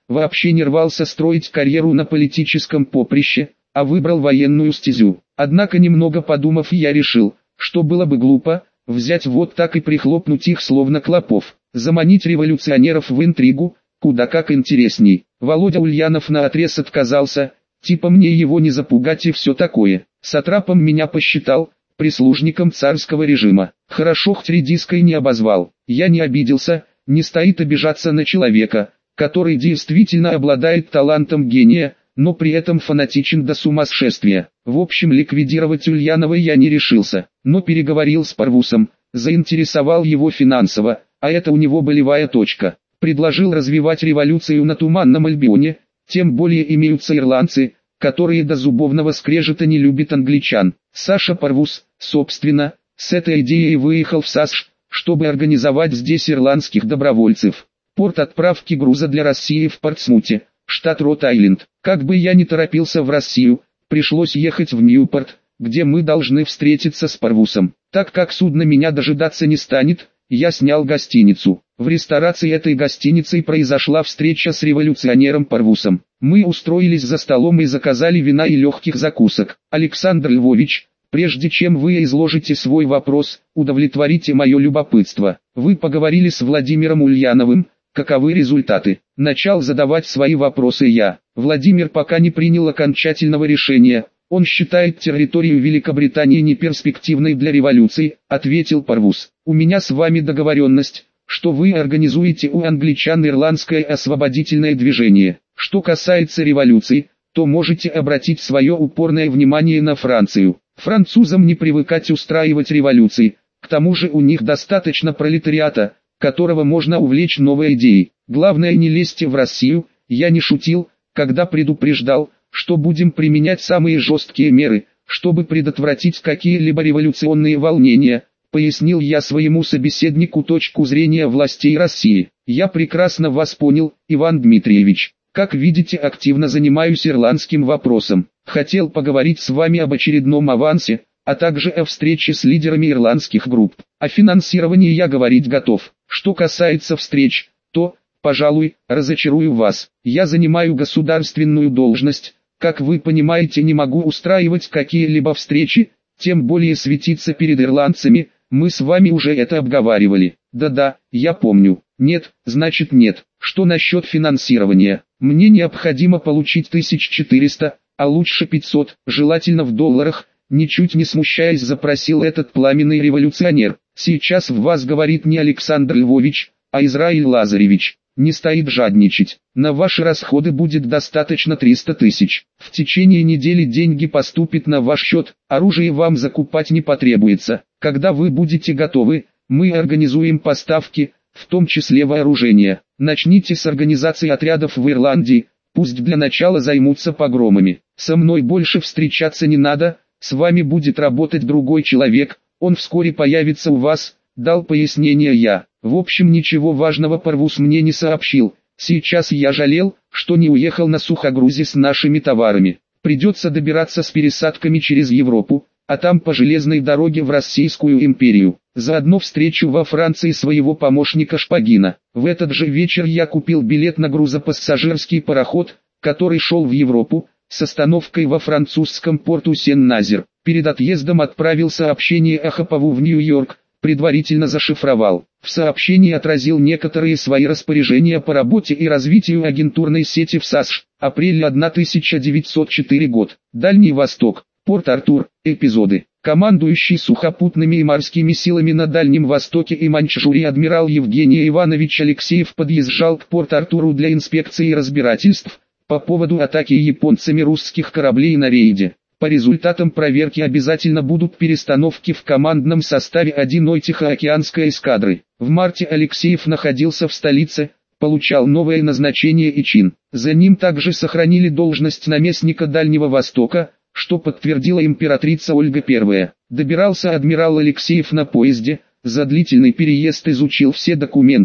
вообще не рвался строить карьеру на политическом поприще, а выбрал военную стезю. Однако немного подумав, я решил, что было бы глупо взять вот так и прихлопнуть их словно клопов, заманить революционеров в интригу, куда как интересней. Володя Ульянов наотрез отказался, типа мне его не запугать и все такое. Сатрапом меня посчитал, прислужником царского режима. Хорошо хоть редиской не обозвал. Я не обиделся, не стоит обижаться на человека, который действительно обладает талантом гения, но при этом фанатичен до сумасшествия. В общем, ликвидировать Ульянова я не решился, но переговорил с Парвусом, заинтересовал его финансово, а это у него болевая точка. Предложил развивать революцию на Туманном Альбионе, тем более имеются ирландцы, которые до зубовного скрежета не любят англичан. Саша Парвус, собственно, с этой идеей выехал в САСШ, чтобы организовать здесь ирландских добровольцев. Порт отправки груза для России в Портсмуте, штат Рот-Айленд. Как бы я ни торопился в Россию, пришлось ехать в Ньюпорт, где мы должны встретиться с Парвусом. Так как судно меня дожидаться не станет, я снял гостиницу. В ресторации этой гостиницы произошла встреча с революционером Парвусом. Мы устроились за столом и заказали вина и легких закусок. Александр Львович, прежде чем вы изложите свой вопрос, удовлетворите мое любопытство. Вы поговорили с Владимиром Ульяновым, каковы результаты? Начал задавать свои вопросы я. Владимир пока не принял окончательного решения. Он считает территорию Великобритании неперспективной для революции, ответил Парвус. У меня с вами договоренность, что вы организуете у англичан ирландское освободительное движение. Что касается революции, то можете обратить свое упорное внимание на Францию. Французам не привыкать устраивать революции, к тому же у них достаточно пролетариата, которого можно увлечь новой идеей. Главное, не лезьте в Россию. Я не шутил, когда предупреждал, что будем применять самые жесткие меры, чтобы предотвратить какие-либо революционные волнения, пояснил я своему собеседнику точку зрения властей России. Я прекрасно вас понял, Иван Дмитриевич. Как видите, активно занимаюсь ирландским вопросом. Хотел поговорить с вами об очередном авансе, а также о встрече с лидерами ирландских групп. О финансировании я говорить готов. Что касается встреч, то, пожалуй, разочарую вас. Я занимаю государственную должность. Как вы понимаете, не могу устраивать какие-либо встречи, тем более светиться перед ирландцами. Мы с вами уже это обговаривали. Да-да, я помню. Нет, значит нет. Что насчет финансирования? Мне необходимо получить 1400, а лучше 500, желательно в долларах. Ничуть не смущаясь, запросил этот пламенный революционер. Сейчас в вас говорит не Александр Львович, а Израиль Лазаревич. Не стоит жадничать. На ваши расходы будет достаточно 300 тысяч. В течение недели деньги поступят на ваш счет, оружие вам закупать не потребуется. Когда вы будете готовы, мы организуем поставки, в том числе вооружения. Начните с организации отрядов в Ирландии, пусть для начала займутся погромами. Со мной больше встречаться не надо, с вами будет работать другой человек, он вскоре появится у вас, дал пояснение я. В общем, ничего важного Парвус мне не сообщил. Сейчас я жалел, что не уехал на сухогрузе с нашими товарами. Придется добираться с пересадками через Европу, а там по железной дороге в Российскую империю. Заодно встречу во Франции своего помощника Шпагина. В этот же вечер я купил билет на грузопассажирский пароход, который шел в Европу, с остановкой во французском порту Сен-Назер. Перед отъездом отправил сообщение Ахапову в Нью-Йорк, предварительно зашифровал. В сообщении отразил некоторые свои распоряжения по работе и развитию агентурной сети в САСШ. Апрель 1904 год. Дальний Восток. Порт-Артур. Эпизоды. Командующий сухопутными и морскими силами на Дальнем Востоке и Маньчжурии адмирал Евгений Иванович Алексеев подъезжал к Порт-Артуру для инспекции и разбирательств по поводу атаки японцами русских кораблей на рейде. По результатам проверки обязательно будут перестановки в командном составе одной Тихоокеанской эскадры. В марте Алексеев находился в столице, получал новое назначение и чин. За ним также сохранили должность наместника Дальнего Востока, что подтвердила императрица Ольга I. Добирался адмирал Алексеев на поезде, за длительный переезд изучил все документы,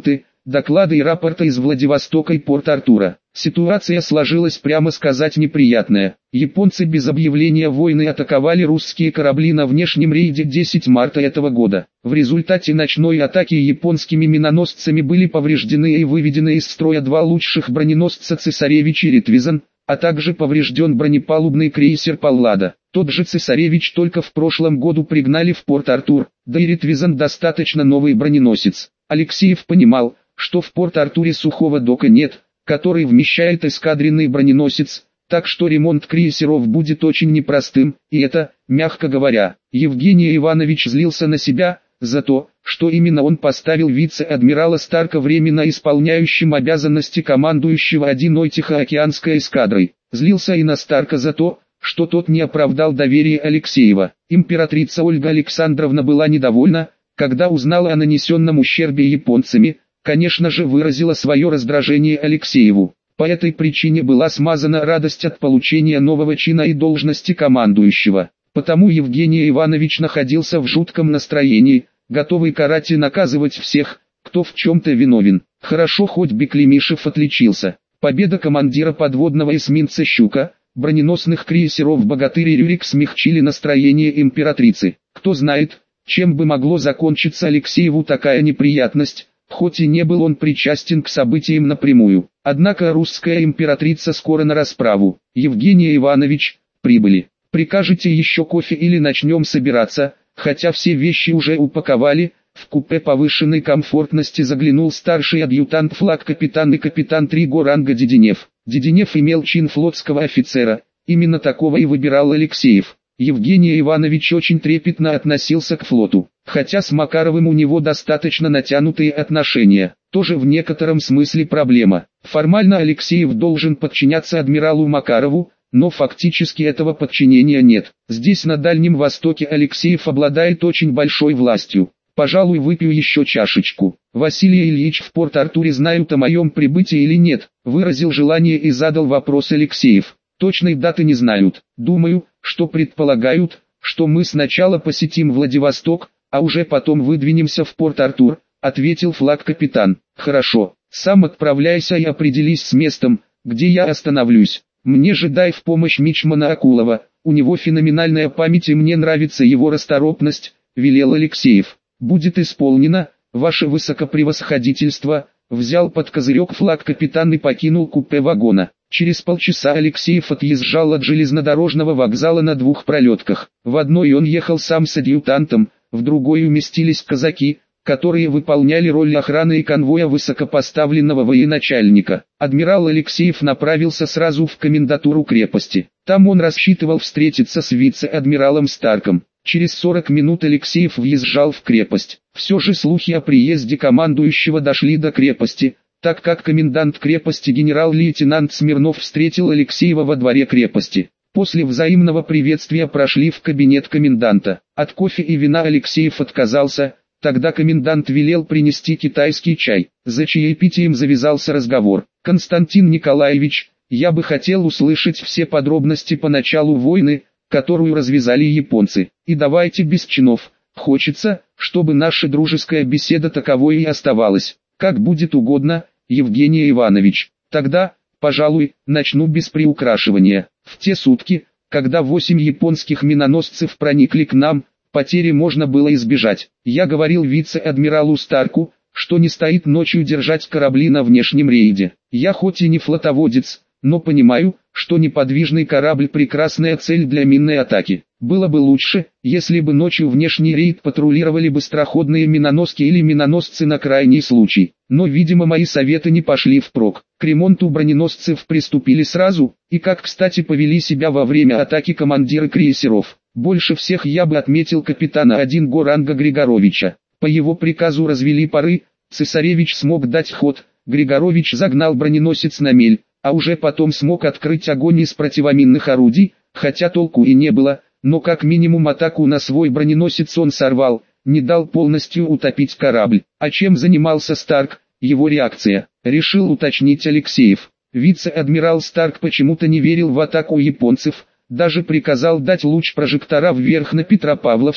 доклады и рапорты из Владивостока и Порт-Артура. Ситуация сложилась, прямо сказать, неприятная. Японцы без объявления войны атаковали русские корабли на внешнем рейде 10 марта этого года. В результате ночной атаки японскими миноносцами были повреждены и выведены из строя два лучших броненосца «Цесаревич» и «Ритвизен», а также поврежден бронепалубный крейсер «Паллада». Тот же «Цесаревич» только в прошлом году пригнали в Порт-Артур, да и «Ритвизен» достаточно новый броненосец. Алексеев понимал, что в Порт-Артуре сухого дока нет, который вмещает эскадренный броненосец, так что ремонт крейсеров будет очень непростым, и это, мягко говоря. Евгений Иванович злился на себя за то, что именно он поставил вице-адмирала Старка временно исполняющим обязанности командующего одиной Тихоокеанской эскадрой. Злился и на Старка за то, что тот не оправдал доверие Алексеева. Императрица Ольга Александровна была недовольна, когда узнала о нанесенном ущербе японцами, конечно же выразила свое раздражение Алексееву. По этой причине была смазана радость от получения нового чина и должности командующего. Потому Евгений Иванович находился в жутком настроении, готовый карать и наказывать всех, кто в чем-то виновен. Хорошо хоть Беклемишев отличился. Победа командира подводного эсминца «Щука», броненосных крейсеров «Богатырь» и «Рюрик» смягчили настроение императрицы. Кто знает, чем бы могло закончиться Алексееву такая неприятность, хоть и не был он причастен к событиям напрямую. Однако русская императрица скоро на расправу. Евгений Иванович, прибыли. Прикажете еще кофе или начнем собираться, хотя все вещи уже упаковали. В купе повышенной комфортности заглянул старший адъютант флаг-капитан и капитан 3-го ранга Деденев. Деденев имел чин флотского офицера, именно такого и выбирал Алексеев. Евгений Иванович очень трепетно относился к флоту, хотя с Макаровым у него достаточно натянутые отношения, тоже в некотором смысле проблема. Формально Алексеев должен подчиняться адмиралу Макарову, но фактически этого подчинения нет. Здесь на Дальнем Востоке Алексеев обладает очень большой властью. Пожалуй, выпью еще чашечку. Василий Ильич, в Порт-Артуре знают о моем прибытии или нет? Выразил желание и задал вопрос Алексеев. Точной даты не знают. Думаю, что предполагают, что мы сначала посетим Владивосток, а уже потом выдвинемся в Порт-Артур, ответил флаг-капитан. Хорошо, сам отправляйся и определись с местом, где я остановлюсь. Мне же дай в помощь мичмана Акулова, у него феноменальная память и мне нравится его расторопность, велел Алексеев. Будет исполнено, ваше высокопревосходительство, взял под козырек флаг-капитан и покинул купе вагона. Через полчаса Алексеев отъезжал от железнодорожного вокзала на двух пролетках. В одной он ехал сам с адъютантом, в другой уместились казаки, которые выполняли роль охраны и конвоя высокопоставленного военачальника. Адмирал Алексеев направился сразу в комендатуру крепости. Там он рассчитывал встретиться с вице-адмиралом Старком. Через 40 минут Алексеев въезжал в крепость. Все же слухи о приезде командующего дошли до крепости, так как комендант крепости генерал-лейтенант Смирнов встретил Алексеева во дворе крепости. После взаимного приветствия прошли в кабинет коменданта. От кофе и вина Алексеев отказался, тогда комендант велел принести китайский чай. За чаепитием завязался разговор. «Константин Николаевич, я бы хотел услышать все подробности по началу войны, которую развязали японцы. И давайте без чинов. Хочется, чтобы наша дружеская беседа таковой и оставалась. Как будет угодно, Евгений Иванович. Тогда, пожалуй, начну без приукрашивания. В те сутки, когда 8 японских миноносцев проникли к нам, потери можно было избежать. Я говорил вице-адмиралу Старку, что не стоит ночью держать корабли на внешнем рейде. Я хоть и не флотоводец, но понимаю, что неподвижный корабль – прекрасная цель для минной атаки. Было бы лучше, если бы ночью внешний рейд патрулировали быстроходные миноноски или миноносцы на крайний случай. Но, видимо, мои советы не пошли впрок. К ремонту броненосцев приступили сразу, и как кстати повели себя во время атаки командиры крейсеров. Больше всех я бы отметил капитана 1-го ранга Григоровича. По его приказу развели пары, Цесаревич смог дать ход, Григорович загнал броненосец на мель, а уже потом смог открыть огонь из противоминных орудий, хотя толку и не было, но как минимум атаку на свой броненосец он сорвал, не дал полностью утопить корабль. А чем занимался Старк, его реакция, решил уточнить Алексеев. Вице-адмирал Старк почему-то не верил в атаку японцев, даже приказал дать луч прожектора вверх на Петропавловске,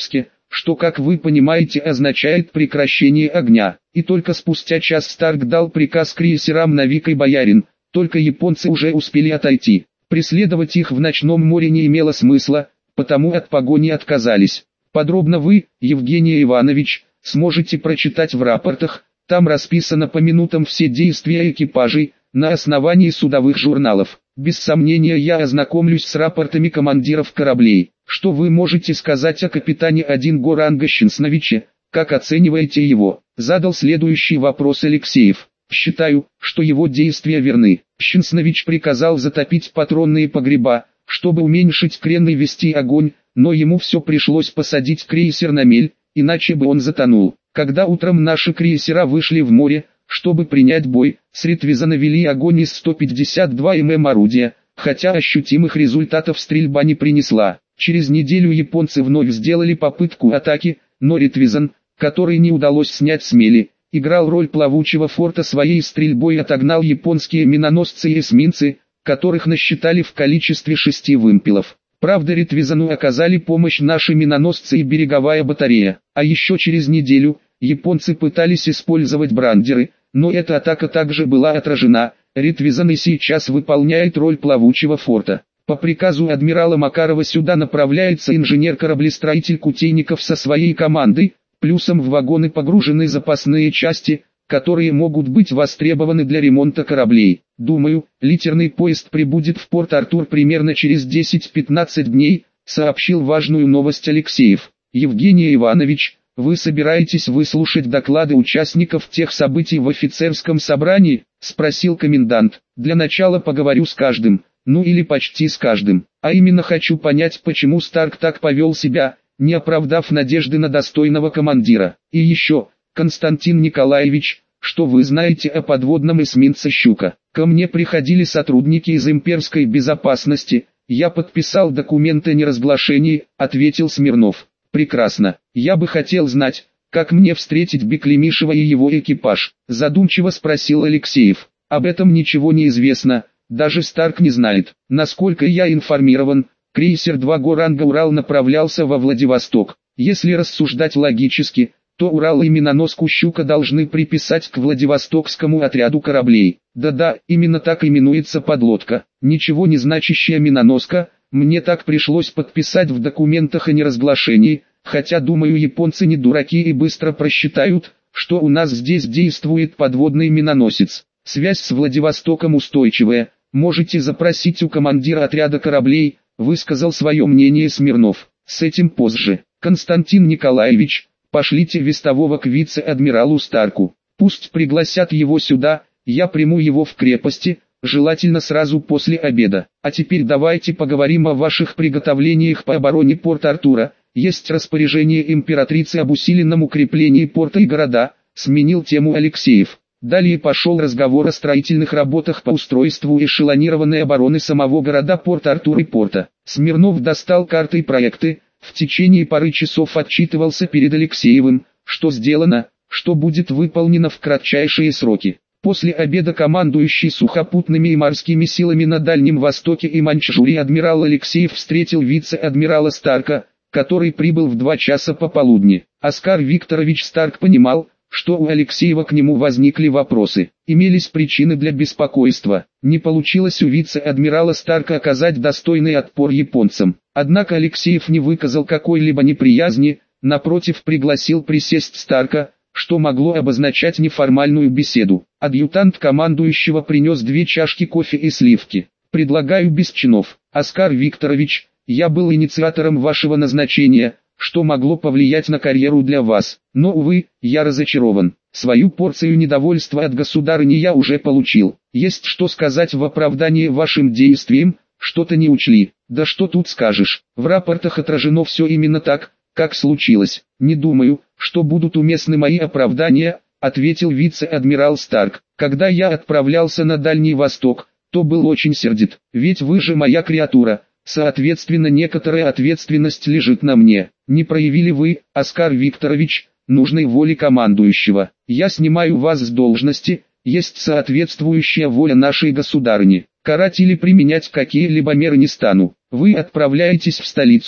что, как вы понимаете, означает прекращение огня. И только спустя час Старк дал приказ крейсерам «Навик» и «Боярин», только японцы уже успели отойти. Преследовать их в ночном море не имело смысла, потому от погони отказались. Подробно вы, Евгений Иванович, сможете прочитать в рапортах, там расписано по минутам все действия экипажей, на основании судовых журналов. Без сомнения я ознакомлюсь с рапортами командиров кораблей. Что вы можете сказать о капитане 1 Горанга Щенсновиче, как оцениваете его? Задал следующий вопрос Алексеев. Считаю, что его действия верны. Щенснович приказал затопить патронные погреба, чтобы уменьшить крен и вести огонь, но ему все пришлось посадить крейсер на мель, иначе бы он затонул. Когда утром наши крейсера вышли в море, чтобы принять бой, с Ретвизана вели огонь из 152 мм орудия, хотя ощутимых результатов стрельба не принесла. Через неделю японцы вновь сделали попытку атаки, но Ретвизан, который не удалось снять с мели, играл роль плавучего форта своей стрельбой и отогнал японские миноносцы и эсминцы, которых насчитали в количестве 6 вымпелов. Правда, Ретвизану оказали помощь наши миноносцы и береговая батарея, а еще через неделю японцы пытались использовать брандеры, но эта атака также была отражена. Ретвизан и сейчас выполняет роль плавучего форта. По приказу адмирала Макарова сюда направляется инженер-кораблестроитель Кутейников со своей командой, плюсом в вагоны погружены запасные части, которые могут быть востребованы для ремонта кораблей. Думаю, литерный поезд прибудет в Порт-Артур примерно через 10-15 дней, сообщил важную новость Алексеев. Евгений Иванович, вы собираетесь выслушать доклады участников тех событий в офицерском собрании? Спросил комендант. Для начала поговорю с каждым, ну или почти с каждым. А именно хочу понять, почему Старк так повел себя, не оправдав надежды на достойного командира. И еще, Константин Николаевич, что вы знаете о подводном эсминце «Щука»? Ко мне приходили сотрудники из имперской безопасности, я подписал документы о неразглашении, ответил Смирнов. Прекрасно, я бы хотел знать, как мне встретить Беклемишева и его экипаж, задумчиво спросил Алексеев. Об этом ничего не известно, даже Старк не знает. Насколько я информирован, крейсер 2 Горанга Урал направлялся во Владивосток. Если рассуждать логически, то Урал и миноноску «Щука» должны приписать к Владивостокскому отряду кораблей. Да-да, именно так именуется подлодка. Ничего не значащая миноноска, мне так пришлось подписать в документах о неразглашении, хотя думаю, японцы не дураки и быстро просчитают, что у нас здесь действует подводный миноносец. Связь с Владивостоком устойчивая, можете запросить у командира отряда кораблей, высказал свое мнение Смирнов. С этим позже. Константин Николаевич, пошлите вестового к вице-адмиралу Старку, пусть пригласят его сюда, я приму его в крепости, желательно сразу после обеда. А теперь давайте поговорим о ваших приготовлениях по обороне Порт-Артура. Есть распоряжение императрицы об усиленном укреплении порта и города, сменил тему Алексеев. Далее пошел разговор о строительных работах по устройству эшелонированной обороны самого города Порт-Артур и порта. Смирнов достал карты и проекты, в течение пары часов отчитывался перед Алексеевым, что сделано, что будет выполнено в кратчайшие сроки. После обеда командующий сухопутными и морскими силами на Дальнем Востоке и Маньчжурии адмирал Алексеев встретил вице-адмирала Старка, который прибыл в 2 часа пополудни. Оскар Викторович Старк понимал, что у Алексеева к нему возникли вопросы. Имелись причины для беспокойства. Не получилось у вице-адмирала Старка оказать достойный отпор японцам. Однако Алексеев не выказал какой-либо неприязни, напротив пригласил присесть Старка, что могло обозначать неформальную беседу. Адъютант командующего принес 2 чашки кофе и сливки. «Предлагаю без чинов. Оскар Викторович, я был инициатором вашего назначения, что могло повлиять на карьеру для вас. Но, увы, я разочарован. Свою порцию недовольства от государыни я уже получил. Есть что сказать в оправдании вашим действиям, что-то не учли. Да что тут скажешь, в рапортах отражено все именно так, как случилось. Не думаю, что будут уместны мои оправдания, ответил вице-адмирал Старк. Когда я отправлялся на Дальний Восток, то был очень сердит, ведь вы же моя креатура. Соответственно, некоторая ответственность лежит на мне. Не проявили вы, Оскар Викторович, нужной воли командующего. Я снимаю вас с должности, есть соответствующая воля нашей государыни. Карать или применять какие-либо меры не стану. Вы отправляетесь в столицу,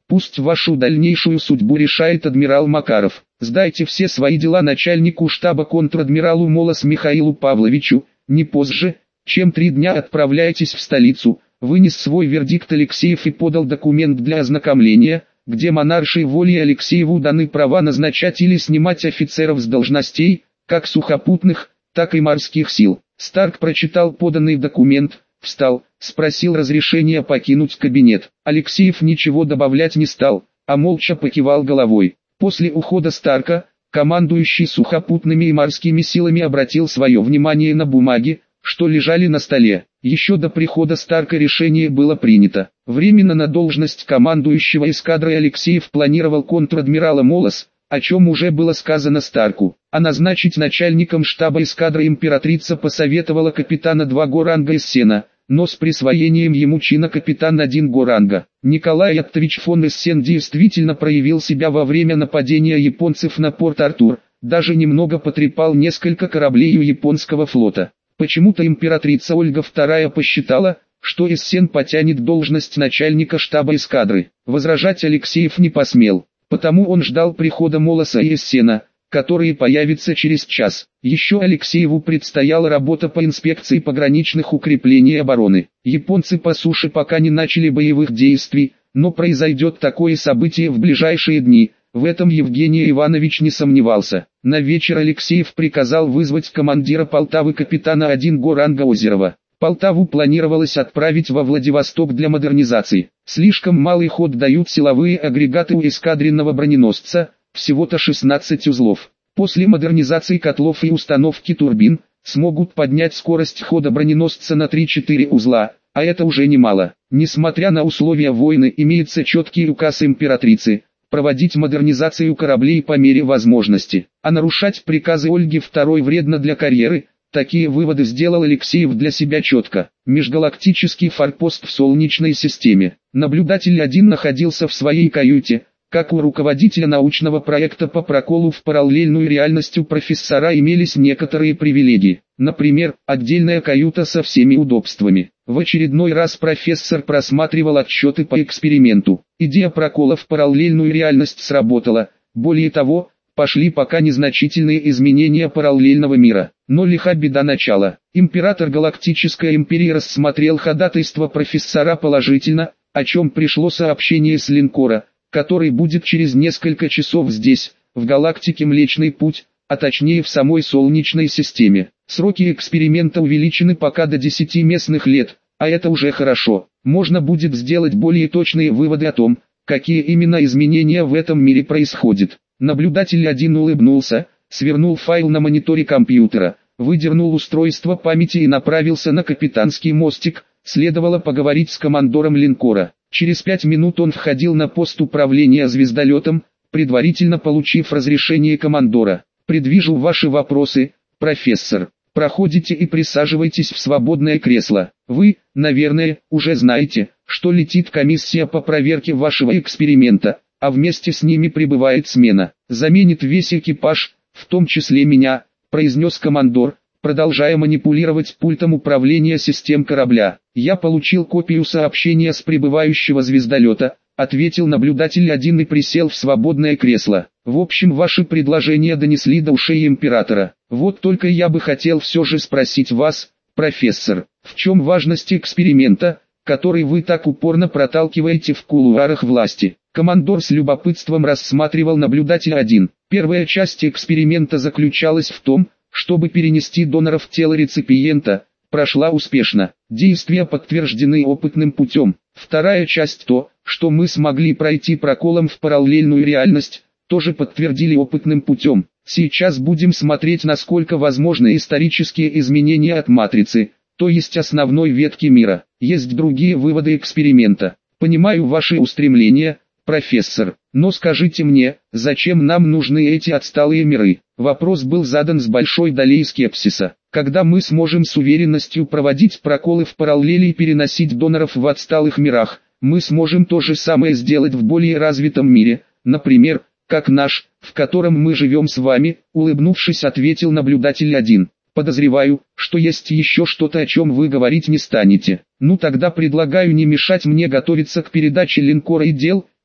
Пусть вашу дальнейшую судьбу решает адмирал Макаров. Сдайте все свои дела начальнику штаба контр-адмиралу Молос Михаилу Павловичу, не позже, чем 3 дня отправляйтесь в столицу. Вынес свой вердикт Алексеев и подал документ для ознакомления, где монаршей волей Алексееву даны права назначать или снимать офицеров с должностей, как сухопутных, так и морских сил. Старк прочитал поданный документ, встал, спросил разрешения покинуть кабинет. Алексеев ничего добавлять не стал, а молча покивал головой. После ухода Старка, командующий сухопутными и морскими силами обратил свое внимание на бумаги, что лежали на столе. Еще до прихода Старка решение было принято. Временно на должность командующего эскадрой Алексеев планировал контр-адмирала Молос, о чем уже было сказано Старку, а назначить начальником штаба эскадры императрица посоветовала капитана 2 го ранга Эссена, но с присвоением ему чина капитан 1 го ранга. Николай Оттович фон Эссен действительно проявил себя во время нападения японцев на Порт-Артур, даже немного потрепал несколько кораблей у японского флота. Почему-то императрица Ольга II посчитала, что Эссен потянет должность начальника штаба эскадры. Возражать Алексеев не посмел, потому он ждал прихода Молоса и Эссена, которые появятся через час. Еще Алексееву предстояла работа по инспекции пограничных укреплений обороны. Японцы по суше пока не начали боевых действий, но произойдет такое событие в ближайшие дни. В этом Евгений Иванович не сомневался. На вечер Алексеев приказал вызвать командира Полтавы капитана 1 го ранга Озерова. Полтаву планировалось отправить во Владивосток для модернизации. Слишком малый ход дают силовые агрегаты у эскадренного броненосца, всего-то 16 узлов. После модернизации котлов и установки турбин, смогут поднять скорость хода броненосца на 3-4 узла, а это уже немало. Несмотря на условия войны, имеется четкий указ императрицы проводить модернизацию кораблей по мере возможности, а нарушать приказы Ольги II вредно для карьеры. Такие выводы сделал Алексеев для себя четко. Межгалактический форпост в Солнечной системе. Наблюдатель 1 находился в своей каюте, как у руководителя научного проекта по проколу в параллельную реальность у профессора имелись некоторые привилегии. Например, отдельная каюта со всеми удобствами. В очередной раз профессор просматривал отчеты по эксперименту. Идея прокола в параллельную реальность сработала. Более того, пошли пока незначительные изменения параллельного мира. Но лиха беда начала. Император Галактической империи рассмотрел ходатайство профессора положительно, о чем пришло сообщение с линкора, который будет через несколько часов здесь, в галактике Млечный Путь, а точнее в самой Солнечной системе. Сроки эксперимента увеличены пока до 10 местных лет, а это уже хорошо. Можно будет сделать более точные выводы о том, какие именно изменения в этом мире происходят. Наблюдатель 1 улыбнулся, свернул файл на мониторе компьютера, выдернул устройство памяти и направился на капитанский мостик. Следовало поговорить с командором линкора. Через 5 минут он входил на пост управления звездолетом, предварительно получив разрешение командора. «Предвижу ваши вопросы, профессор. Проходите и присаживайтесь в свободное кресло. Вы, наверное, уже знаете, что летит комиссия по проверке вашего эксперимента, а вместе с ними прибывает смена. Заменит весь экипаж, в том числе меня», произнес командор, продолжая манипулировать пультом управления систем корабля. «Я получил копию сообщения с прибывающего звездолета», ответил наблюдатель 1 и присел в свободное кресло. «В общем, ваши предложения донесли до ушей императора. Вот только я бы хотел все же спросить вас, профессор, в чем важность эксперимента, который вы так упорно проталкиваете в кулуарах власти?» Командор с любопытством рассматривал наблюдателя 1. Первая часть эксперимента заключалась в том, чтобы перенести донора в тело реципиента, прошла успешно. Действия подтверждены опытным путем. Вторая часть, то, что мы смогли пройти проколом в параллельную реальность, тоже подтвердили опытным путем. Сейчас будем смотреть, насколько возможны исторические изменения от матрицы, то есть основной ветки мира. Есть другие выводы эксперимента. Понимаю ваши устремления, профессор, но скажите мне, зачем нам нужны эти отсталые миры? Вопрос был задан с большой долей скепсиса. Когда мы сможем с уверенностью проводить проколы в параллели и переносить доноров в отсталых мирах, мы сможем то же самое сделать в более развитом мире, например, как наш, в котором мы живем с вами, улыбнувшись, ответил наблюдатель 1. Подозреваю, что есть еще что-то, о чем вы говорить не станете. Ну тогда предлагаю не мешать мне готовиться к передаче линкора и дел,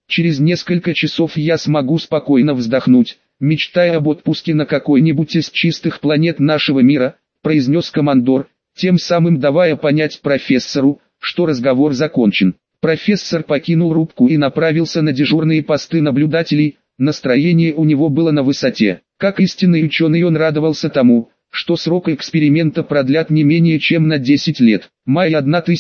Через несколько часов я смогу спокойно вздохнуть, мечтая об отпуске на какой-нибудь из чистых планет нашего мира, произнес командор, тем самым давая понять профессору, что разговор закончен. Профессор покинул рубку и направился на дежурные посты наблюдателей, настроение у него было на высоте. Как истинный ученый он радовался тому, что срок эксперимента продлят не менее чем на 10 лет. Май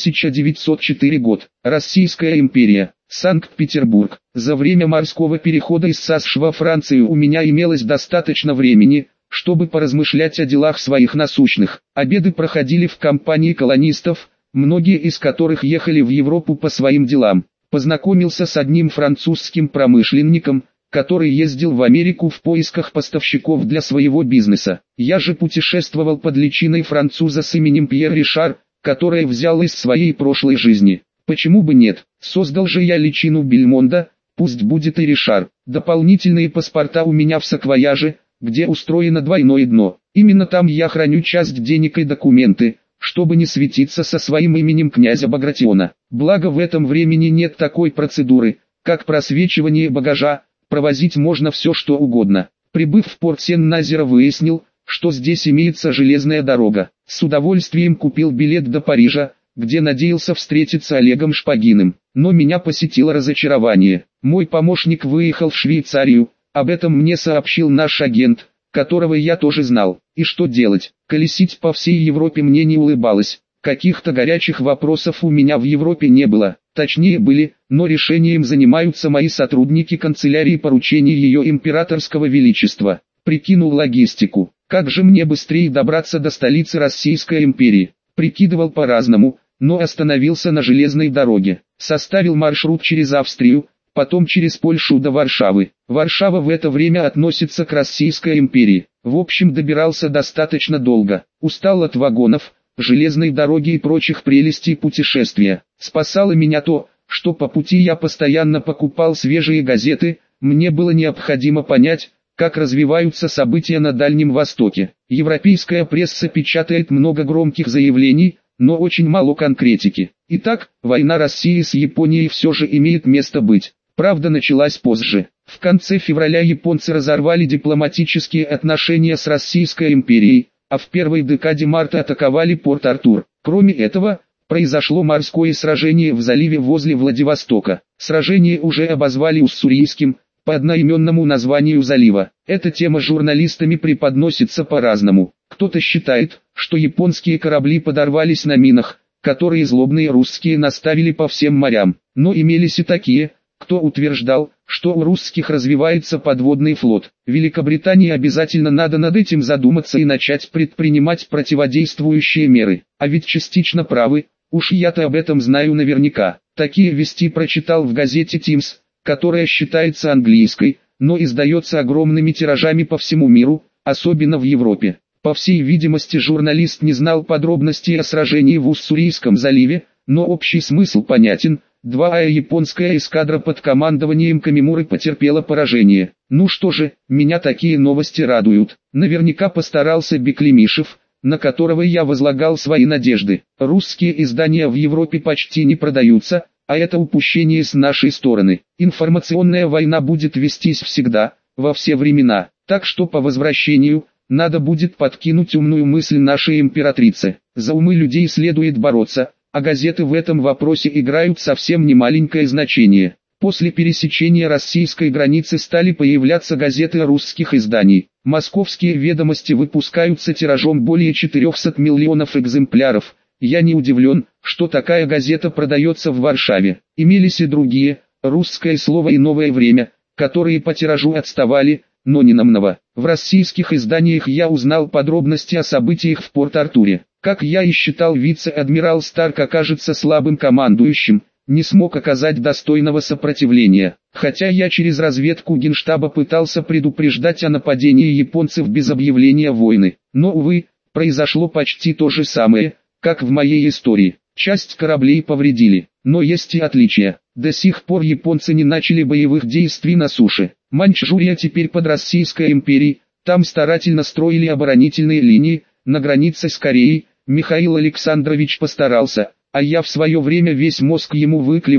1904 год. Российская империя. Санкт-Петербург. За время морского перехода из САСШ во Францию у меня имелось достаточно времени, чтобы поразмышлять о делах своих насущных. Обеды проходили в компании колонистов, многие из которых ехали в Европу по своим делам. Познакомился с одним французским промышленником, который ездил в Америку в поисках поставщиков для своего бизнеса. Я же путешествовал под личиной француза с именем Пьер Ришар, которое взял из своей прошлой жизни. Почему бы нет? Создал же я личину Бельмонда, пусть будет и Ришар. Дополнительные паспорта у меня в саквояже, где устроено двойное дно. Именно там я храню часть денег и документы, чтобы не светиться со своим именем князя Багратиона. Благо в этом времени нет такой процедуры, как просвечивание багажа, провозить можно все что угодно. Прибыв в порт Сен-Назера, выяснил, что здесь имеется железная дорога. С удовольствием купил билет до Парижа, где надеялся встретиться Олегом Шпагиным. Но меня посетило разочарование. Мой помощник выехал в Швейцарию, об этом мне сообщил наш агент, которого я тоже знал. И что делать? Колесить по всей Европе мне не улыбалось. Каких-то горячих вопросов у меня в Европе не было. Точнее были, но решением занимаются мои сотрудники канцелярии поручений ее императорского величества. Прикинул логистику. Как же мне быстрее добраться до столицы Российской империи? Прикидывал по-разному, но остановился на железной дороге. Составил маршрут через Австрию, потом через Польшу до Варшавы. Варшава в это время относится к Российской империи. В общем, добирался достаточно долго. Устал от вагонов, железной дороги и прочих прелестей путешествия. Спасало меня то, что по пути я постоянно покупал свежие газеты, мне было необходимо понять, как развиваются события на Дальнем Востоке. Европейская пресса печатает много громких заявлений, но очень мало конкретики. Итак, война России с Японией все же имеет место быть. Правда, началась позже. В конце февраля японцы разорвали дипломатические отношения с Российской империей, а в первой декаде марта атаковали Порт-Артур. Кроме этого, произошло морское сражение в заливе возле Владивостока. Сражение уже обозвали Уссурийским, по одноименному названию залива. Эта тема журналистами преподносится по-разному. Кто-то считает, что японские корабли подорвались на минах, которые злобные русские наставили по всем морям. Но имелись и такие, кто утверждал, что у русских развивается подводный флот. Великобритании обязательно надо над этим задуматься и начать предпринимать противодействующие меры. А ведь частично правы, уж я-то об этом знаю наверняка. Такие вести прочитал в газете «Тимс», которая считается английской, но издается огромными тиражами по всему миру, особенно в Европе. По всей видимости, журналист не знал подробностей о сражении в Уссурийском заливе, но общий смысл понятен. 2А японская эскадра под командованием Камимуры потерпела поражение. Ну что же, меня такие новости радуют. Наверняка постарался Беклемишев, на которого я возлагал свои надежды. Русские издания в Европе почти не продаются, а это упущение с нашей стороны. Информационная война будет вестись всегда, во все времена. Так что по возвращению, надо будет подкинуть умную мысль нашей императрице. За умы людей следует бороться, а газеты в этом вопросе играют совсем немаленькое значение. После пересечения российской границы стали появляться газеты русских изданий. Московские ведомости выпускаются тиражом более 400 миллионов экземпляров. Я не удивлен, что такая газета продается в Варшаве. Имелись и другие, «Русское слово» и «Новое время», которые по тиражу отставали, но не намного. В российских изданиях я узнал подробности о событиях в Порт-Артуре. Как я и считал, вице-адмирал Старк окажется слабым командующим, не смог оказать достойного сопротивления. Хотя я через разведку Генштаба пытался предупреждать о нападении японцев без объявления войны. Но, увы, произошло почти то же самое, как в моей истории. Часть кораблей повредили, но есть и отличия. До сих пор японцы не начали боевых действий на суше. Маньчжурия теперь под Российской империей, там старательно строили оборонительные линии, на границе с Кореей. Михаил Александрович постарался, а я в свое время весь мозг ему выклевал,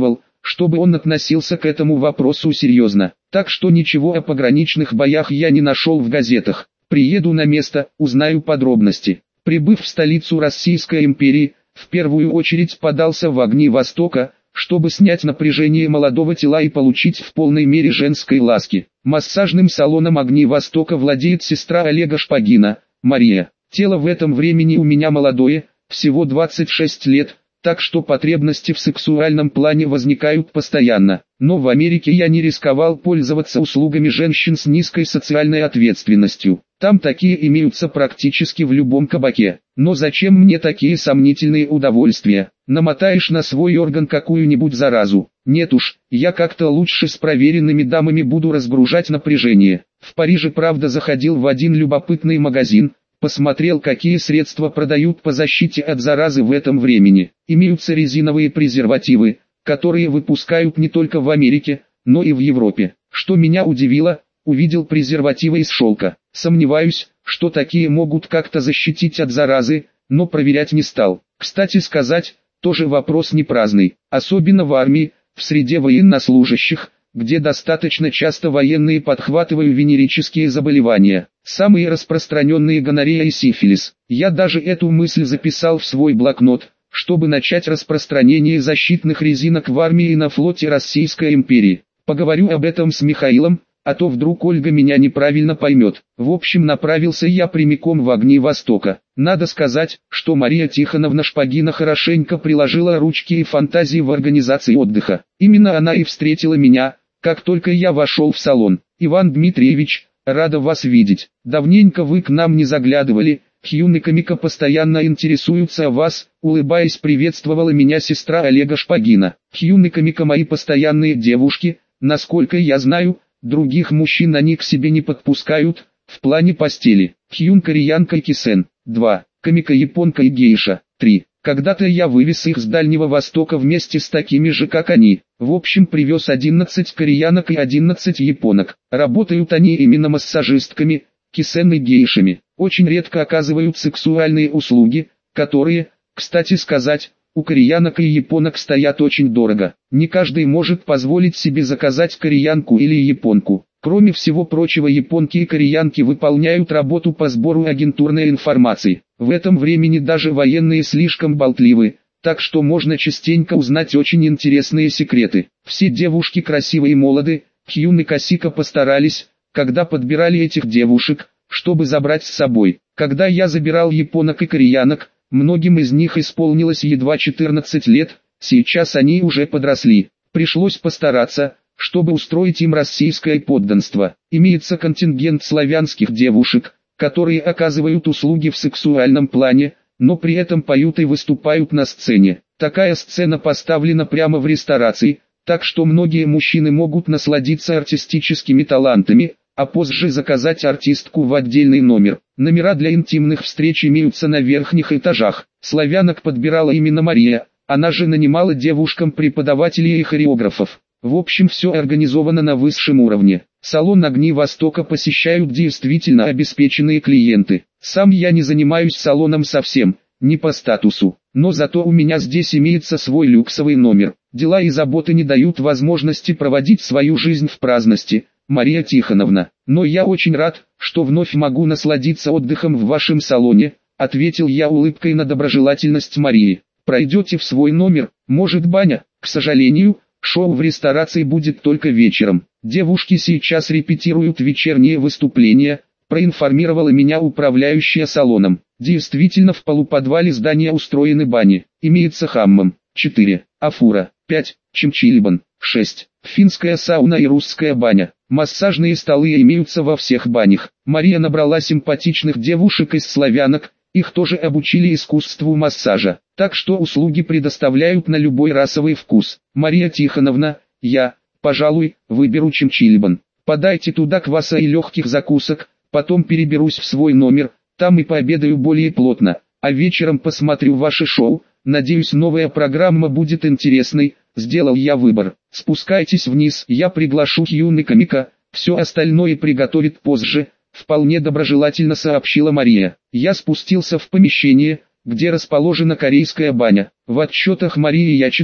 чтобы он относился к этому вопросу серьезно. Так что ничего о пограничных боях я не нашел в газетах. Приеду на место, узнаю подробности. Прибыв в столицу Российской империи, в первую очередь подался в огни Востока, чтобы снять напряжение молодого тела и получить в полной мере женской ласки. Массажным салоном «Огни Востока» владеет сестра Олега Шпагина, Мария. Тело в этом времени у меня молодое, всего 26 лет, так что потребности в сексуальном плане возникают постоянно. Но в Америке я не рисковал пользоваться услугами женщин с низкой социальной ответственностью. Там такие имеются практически в любом кабаке. Но зачем мне такие сомнительные удовольствия? Намотаешь на свой орган какую-нибудь заразу. Нет уж, я как-то лучше с проверенными дамами буду разгружать напряжение. В Париже, правда, заходил в один любопытный магазин, посмотрел, какие средства продают по защите от заразы в этом времени. Имеются резиновые презервативы, которые выпускают не только в Америке, но и в Европе. Что меня удивило, увидел презервативы из шелка. Сомневаюсь, что такие могут как-то защитить от заразы, но проверять не стал. Кстати сказать, тоже вопрос не праздный, особенно в армии, в среде военнослужащих, где достаточно часто военные подхватывают венерические заболевания. Самые распространенные гонорея и сифилис. Я даже эту мысль записал в свой блокнот, чтобы начать распространение защитных резинок в армии и на флоте Российской империи. Поговорю об этом с Михаилом, а то вдруг Ольга меня неправильно поймет. В общем, направился я прямиком в огни Востока. Надо сказать, что Мария Тихоновна Шпагина хорошенько приложила ручки и фантазии в организации отдыха. Именно она и встретила меня, как только я вошел в салон. «Иван Дмитриевич, рада вас видеть. Давненько вы к нам не заглядывали, Хьюн и Камика постоянно интересуются о вас», улыбаясь, приветствовала меня сестра Олега Шпагина. Хьюн и Камика мои постоянные девушки, насколько я знаю, других мужчин они к себе не подпускают, в плане постели. Хьюн кореянка и Кисен. 2. Камика японка и гейша. 3. Когда-то я вывез их с Дальнего Востока вместе с такими же, как они. В общем, привез 11 кореянок и 11 японок. Работают они именно массажистками, кисен и гейшами. Очень редко оказывают сексуальные услуги, которые, кстати сказать, у кореянок и японок стоят очень дорого. Не каждый может позволить себе заказать кореянку или японку. Кроме всего прочего, японки и кореянки выполняют работу по сбору агентурной информации. В этом времени даже военные слишком болтливы, так что можно частенько узнать очень интересные секреты. Все девушки красивы и молоды, Хьюн и Касика постарались, когда подбирали этих девушек, чтобы забрать с собой. Когда я забирал японок и кореянок, многим из них исполнилось едва 14 лет, сейчас они уже подросли. Пришлось постараться, чтобы устроить им российское подданство. Имеется контингент славянских девушек, которые оказывают услуги в сексуальном плане, но при этом поют и выступают на сцене. Такая сцена поставлена прямо в ресторации, так что многие мужчины могут насладиться артистическими талантами, а позже заказать артистку в отдельный номер. Номера для интимных встреч имеются на верхних этажах. Славянок подбирала именно Мария, она же нанимала девушкам преподавателей и хореографов. В общем, все организовано на высшем уровне. Салон «Огни Востока» посещают действительно обеспеченные клиенты. Сам я не занимаюсь салоном совсем, не по статусу. Но зато у меня здесь имеется свой люксовый номер. Дела и заботы не дают возможности проводить свою жизнь в праздности, Мария Тихоновна. Но я очень рад, что вновь могу насладиться отдыхом в вашем салоне, ответил я улыбкой на доброжелательность Марии. Пройдете в свой номер, может баня? К сожалению, шоу в ресторации будет только вечером. Девушки сейчас репетируют вечерние выступления, проинформировала меня управляющая салоном. Действительно, в полуподвале здания устроены бани. Имеется хаммам. 4. Афура. 5. Чимчилибан. 6. Финская сауна и русская баня. Массажные столы имеются во всех банях. Мария набрала симпатичных девушек из славянок, их тоже обучили искусству массажа. Так что услуги предоставляют на любой расовый вкус. Мария Тихоновна, я, пожалуй, выберу Чимчилибан. Подайте туда кваса и легких закусок, потом переберусь в свой номер, там и пообедаю более плотно, а вечером посмотрю ваше шоу, надеюсь, новая программа будет интересной. Сделал я выбор. Спускайтесь вниз, я приглашу Хьюн и Камика, все остальное приготовит позже, вполне доброжелательно сообщила Мария. Я спустился в помещение, где расположена корейская баня. В отчетах Марии я читал,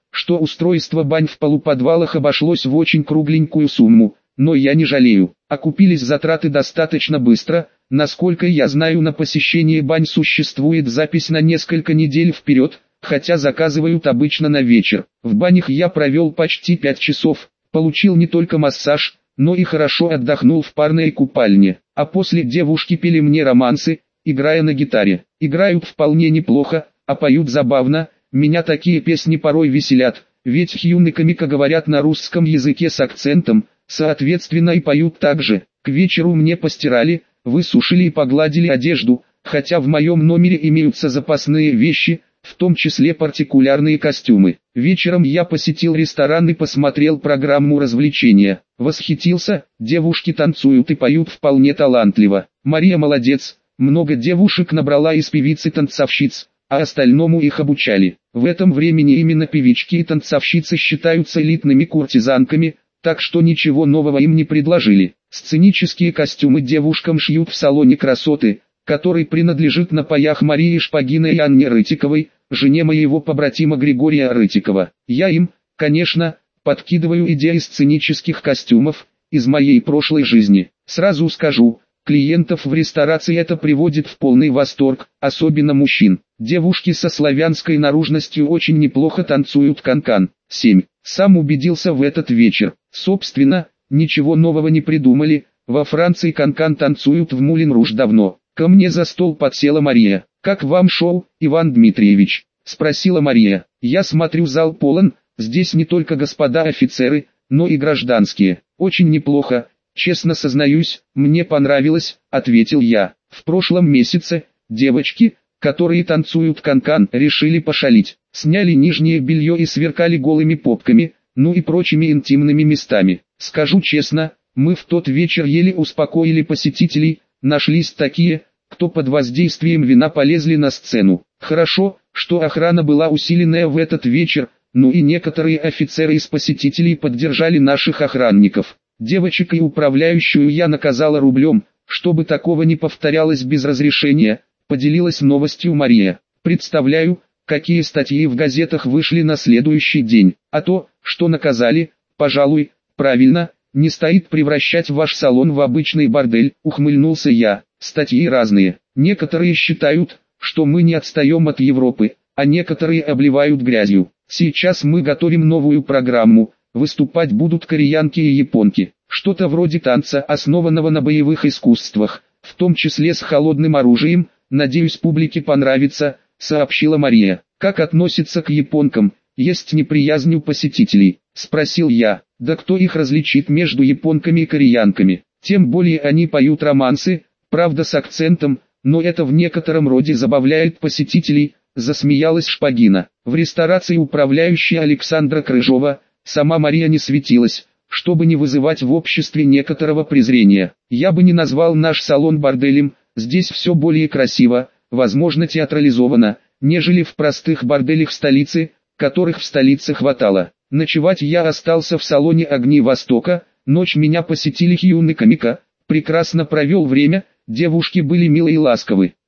что устройство бань в полуподвалах обошлось в очень кругленькую сумму, но я не жалею. Окупились затраты достаточно быстро, насколько я знаю, на посещение бань существует запись на несколько недель вперед, хотя заказывают обычно на вечер. В банях я провел почти 5 часов, получил не только массаж, но и хорошо отдохнул в парной купальне, а после девушки пели мне романсы, играя на гитаре. Играют вполне неплохо, а поют забавно, меня такие песни порой веселят, ведь Хьюн и Камика говорят на русском языке с акцентом, соответственно и поют так же. К вечеру мне постирали, высушили и погладили одежду, хотя в моем номере имеются запасные вещи, в том числе партикулярные костюмы. Вечером я посетил ресторан и посмотрел программу развлечения. Восхитился, девушки танцуют и поют вполне талантливо. Мария молодец, много девушек набрала из певиц и танцовщиц, а остальному их обучали. В этом времени именно певички и танцовщицы считаются элитными куртизанками, так что ничего нового им не предложили. Сценические костюмы девушкам шьют в салоне красоты, который принадлежит на паях Марии Шпагиной и Анне Рытиковой, жене моего побратима Григория Рытикова. Я им, конечно, подкидываю идеи сценических костюмов из моей прошлой жизни. Сразу скажу, клиентов в ресторации это приводит в полный восторг, особенно мужчин. Девушки со славянской наружностью очень неплохо танцуют канкан. 7. Сам убедился в этот вечер. Собственно, ничего нового не придумали, во Франции канкан танцуют в Мулин-Руж давно. Ко мне за стол подсела Мария. «Как вам шоу, Иван Дмитриевич?» – спросила Мария. «Я смотрю, зал полон, здесь не только господа офицеры, но и гражданские. Очень неплохо, честно сознаюсь, мне понравилось», – ответил я. В прошлом месяце, девочки, которые танцуют канкан, решили пошалить. Сняли нижнее белье и сверкали голыми попками, ну и прочими интимными местами. Скажу честно, мы в тот вечер еле успокоили посетителей, нашлись такие, кто под воздействием вина полезли на сцену. Хорошо, что охрана была усиленная в этот вечер, ну и некоторые офицеры из посетителей поддержали наших охранников. Девочек и управляющую я наказала рублем, чтобы такого не повторялось без разрешения, поделилась новостью Мария. Представляю, какие статьи в газетах вышли на следующий день. А то, что наказали, пожалуй, правильно, не стоит превращать ваш салон в обычный бордель, ухмыльнулся я. Статьи разные. Некоторые считают, что мы не отстаем от Европы, а некоторые обливают грязью. Сейчас мы готовим новую программу, выступать будут кореянки и японки. Что-то вроде танца, основанного на боевых искусствах, в том числе с холодным оружием, надеюсь, публике понравится, сообщила Мария. Как относится к японкам, есть неприязнь у посетителей, спросил я. Да кто их различит между японками и кореянками? Тем более они поют романсы, правда с акцентом, но это в некотором роде забавляет посетителей, засмеялась Шпагина. В ресторации управляющая Александра Крыжова, сама Мария не светилась, чтобы не вызывать в обществе некоторого презрения. Я бы не назвал наш салон борделем, здесь все более красиво, возможно театрализовано, нежели в простых борделях столицы, которых в столице хватало. Ночевать я остался в салоне «Огни Востока», ночь меня посетили Хьюн и Камика, прекрасно провел время, девушки были милы и ласковы.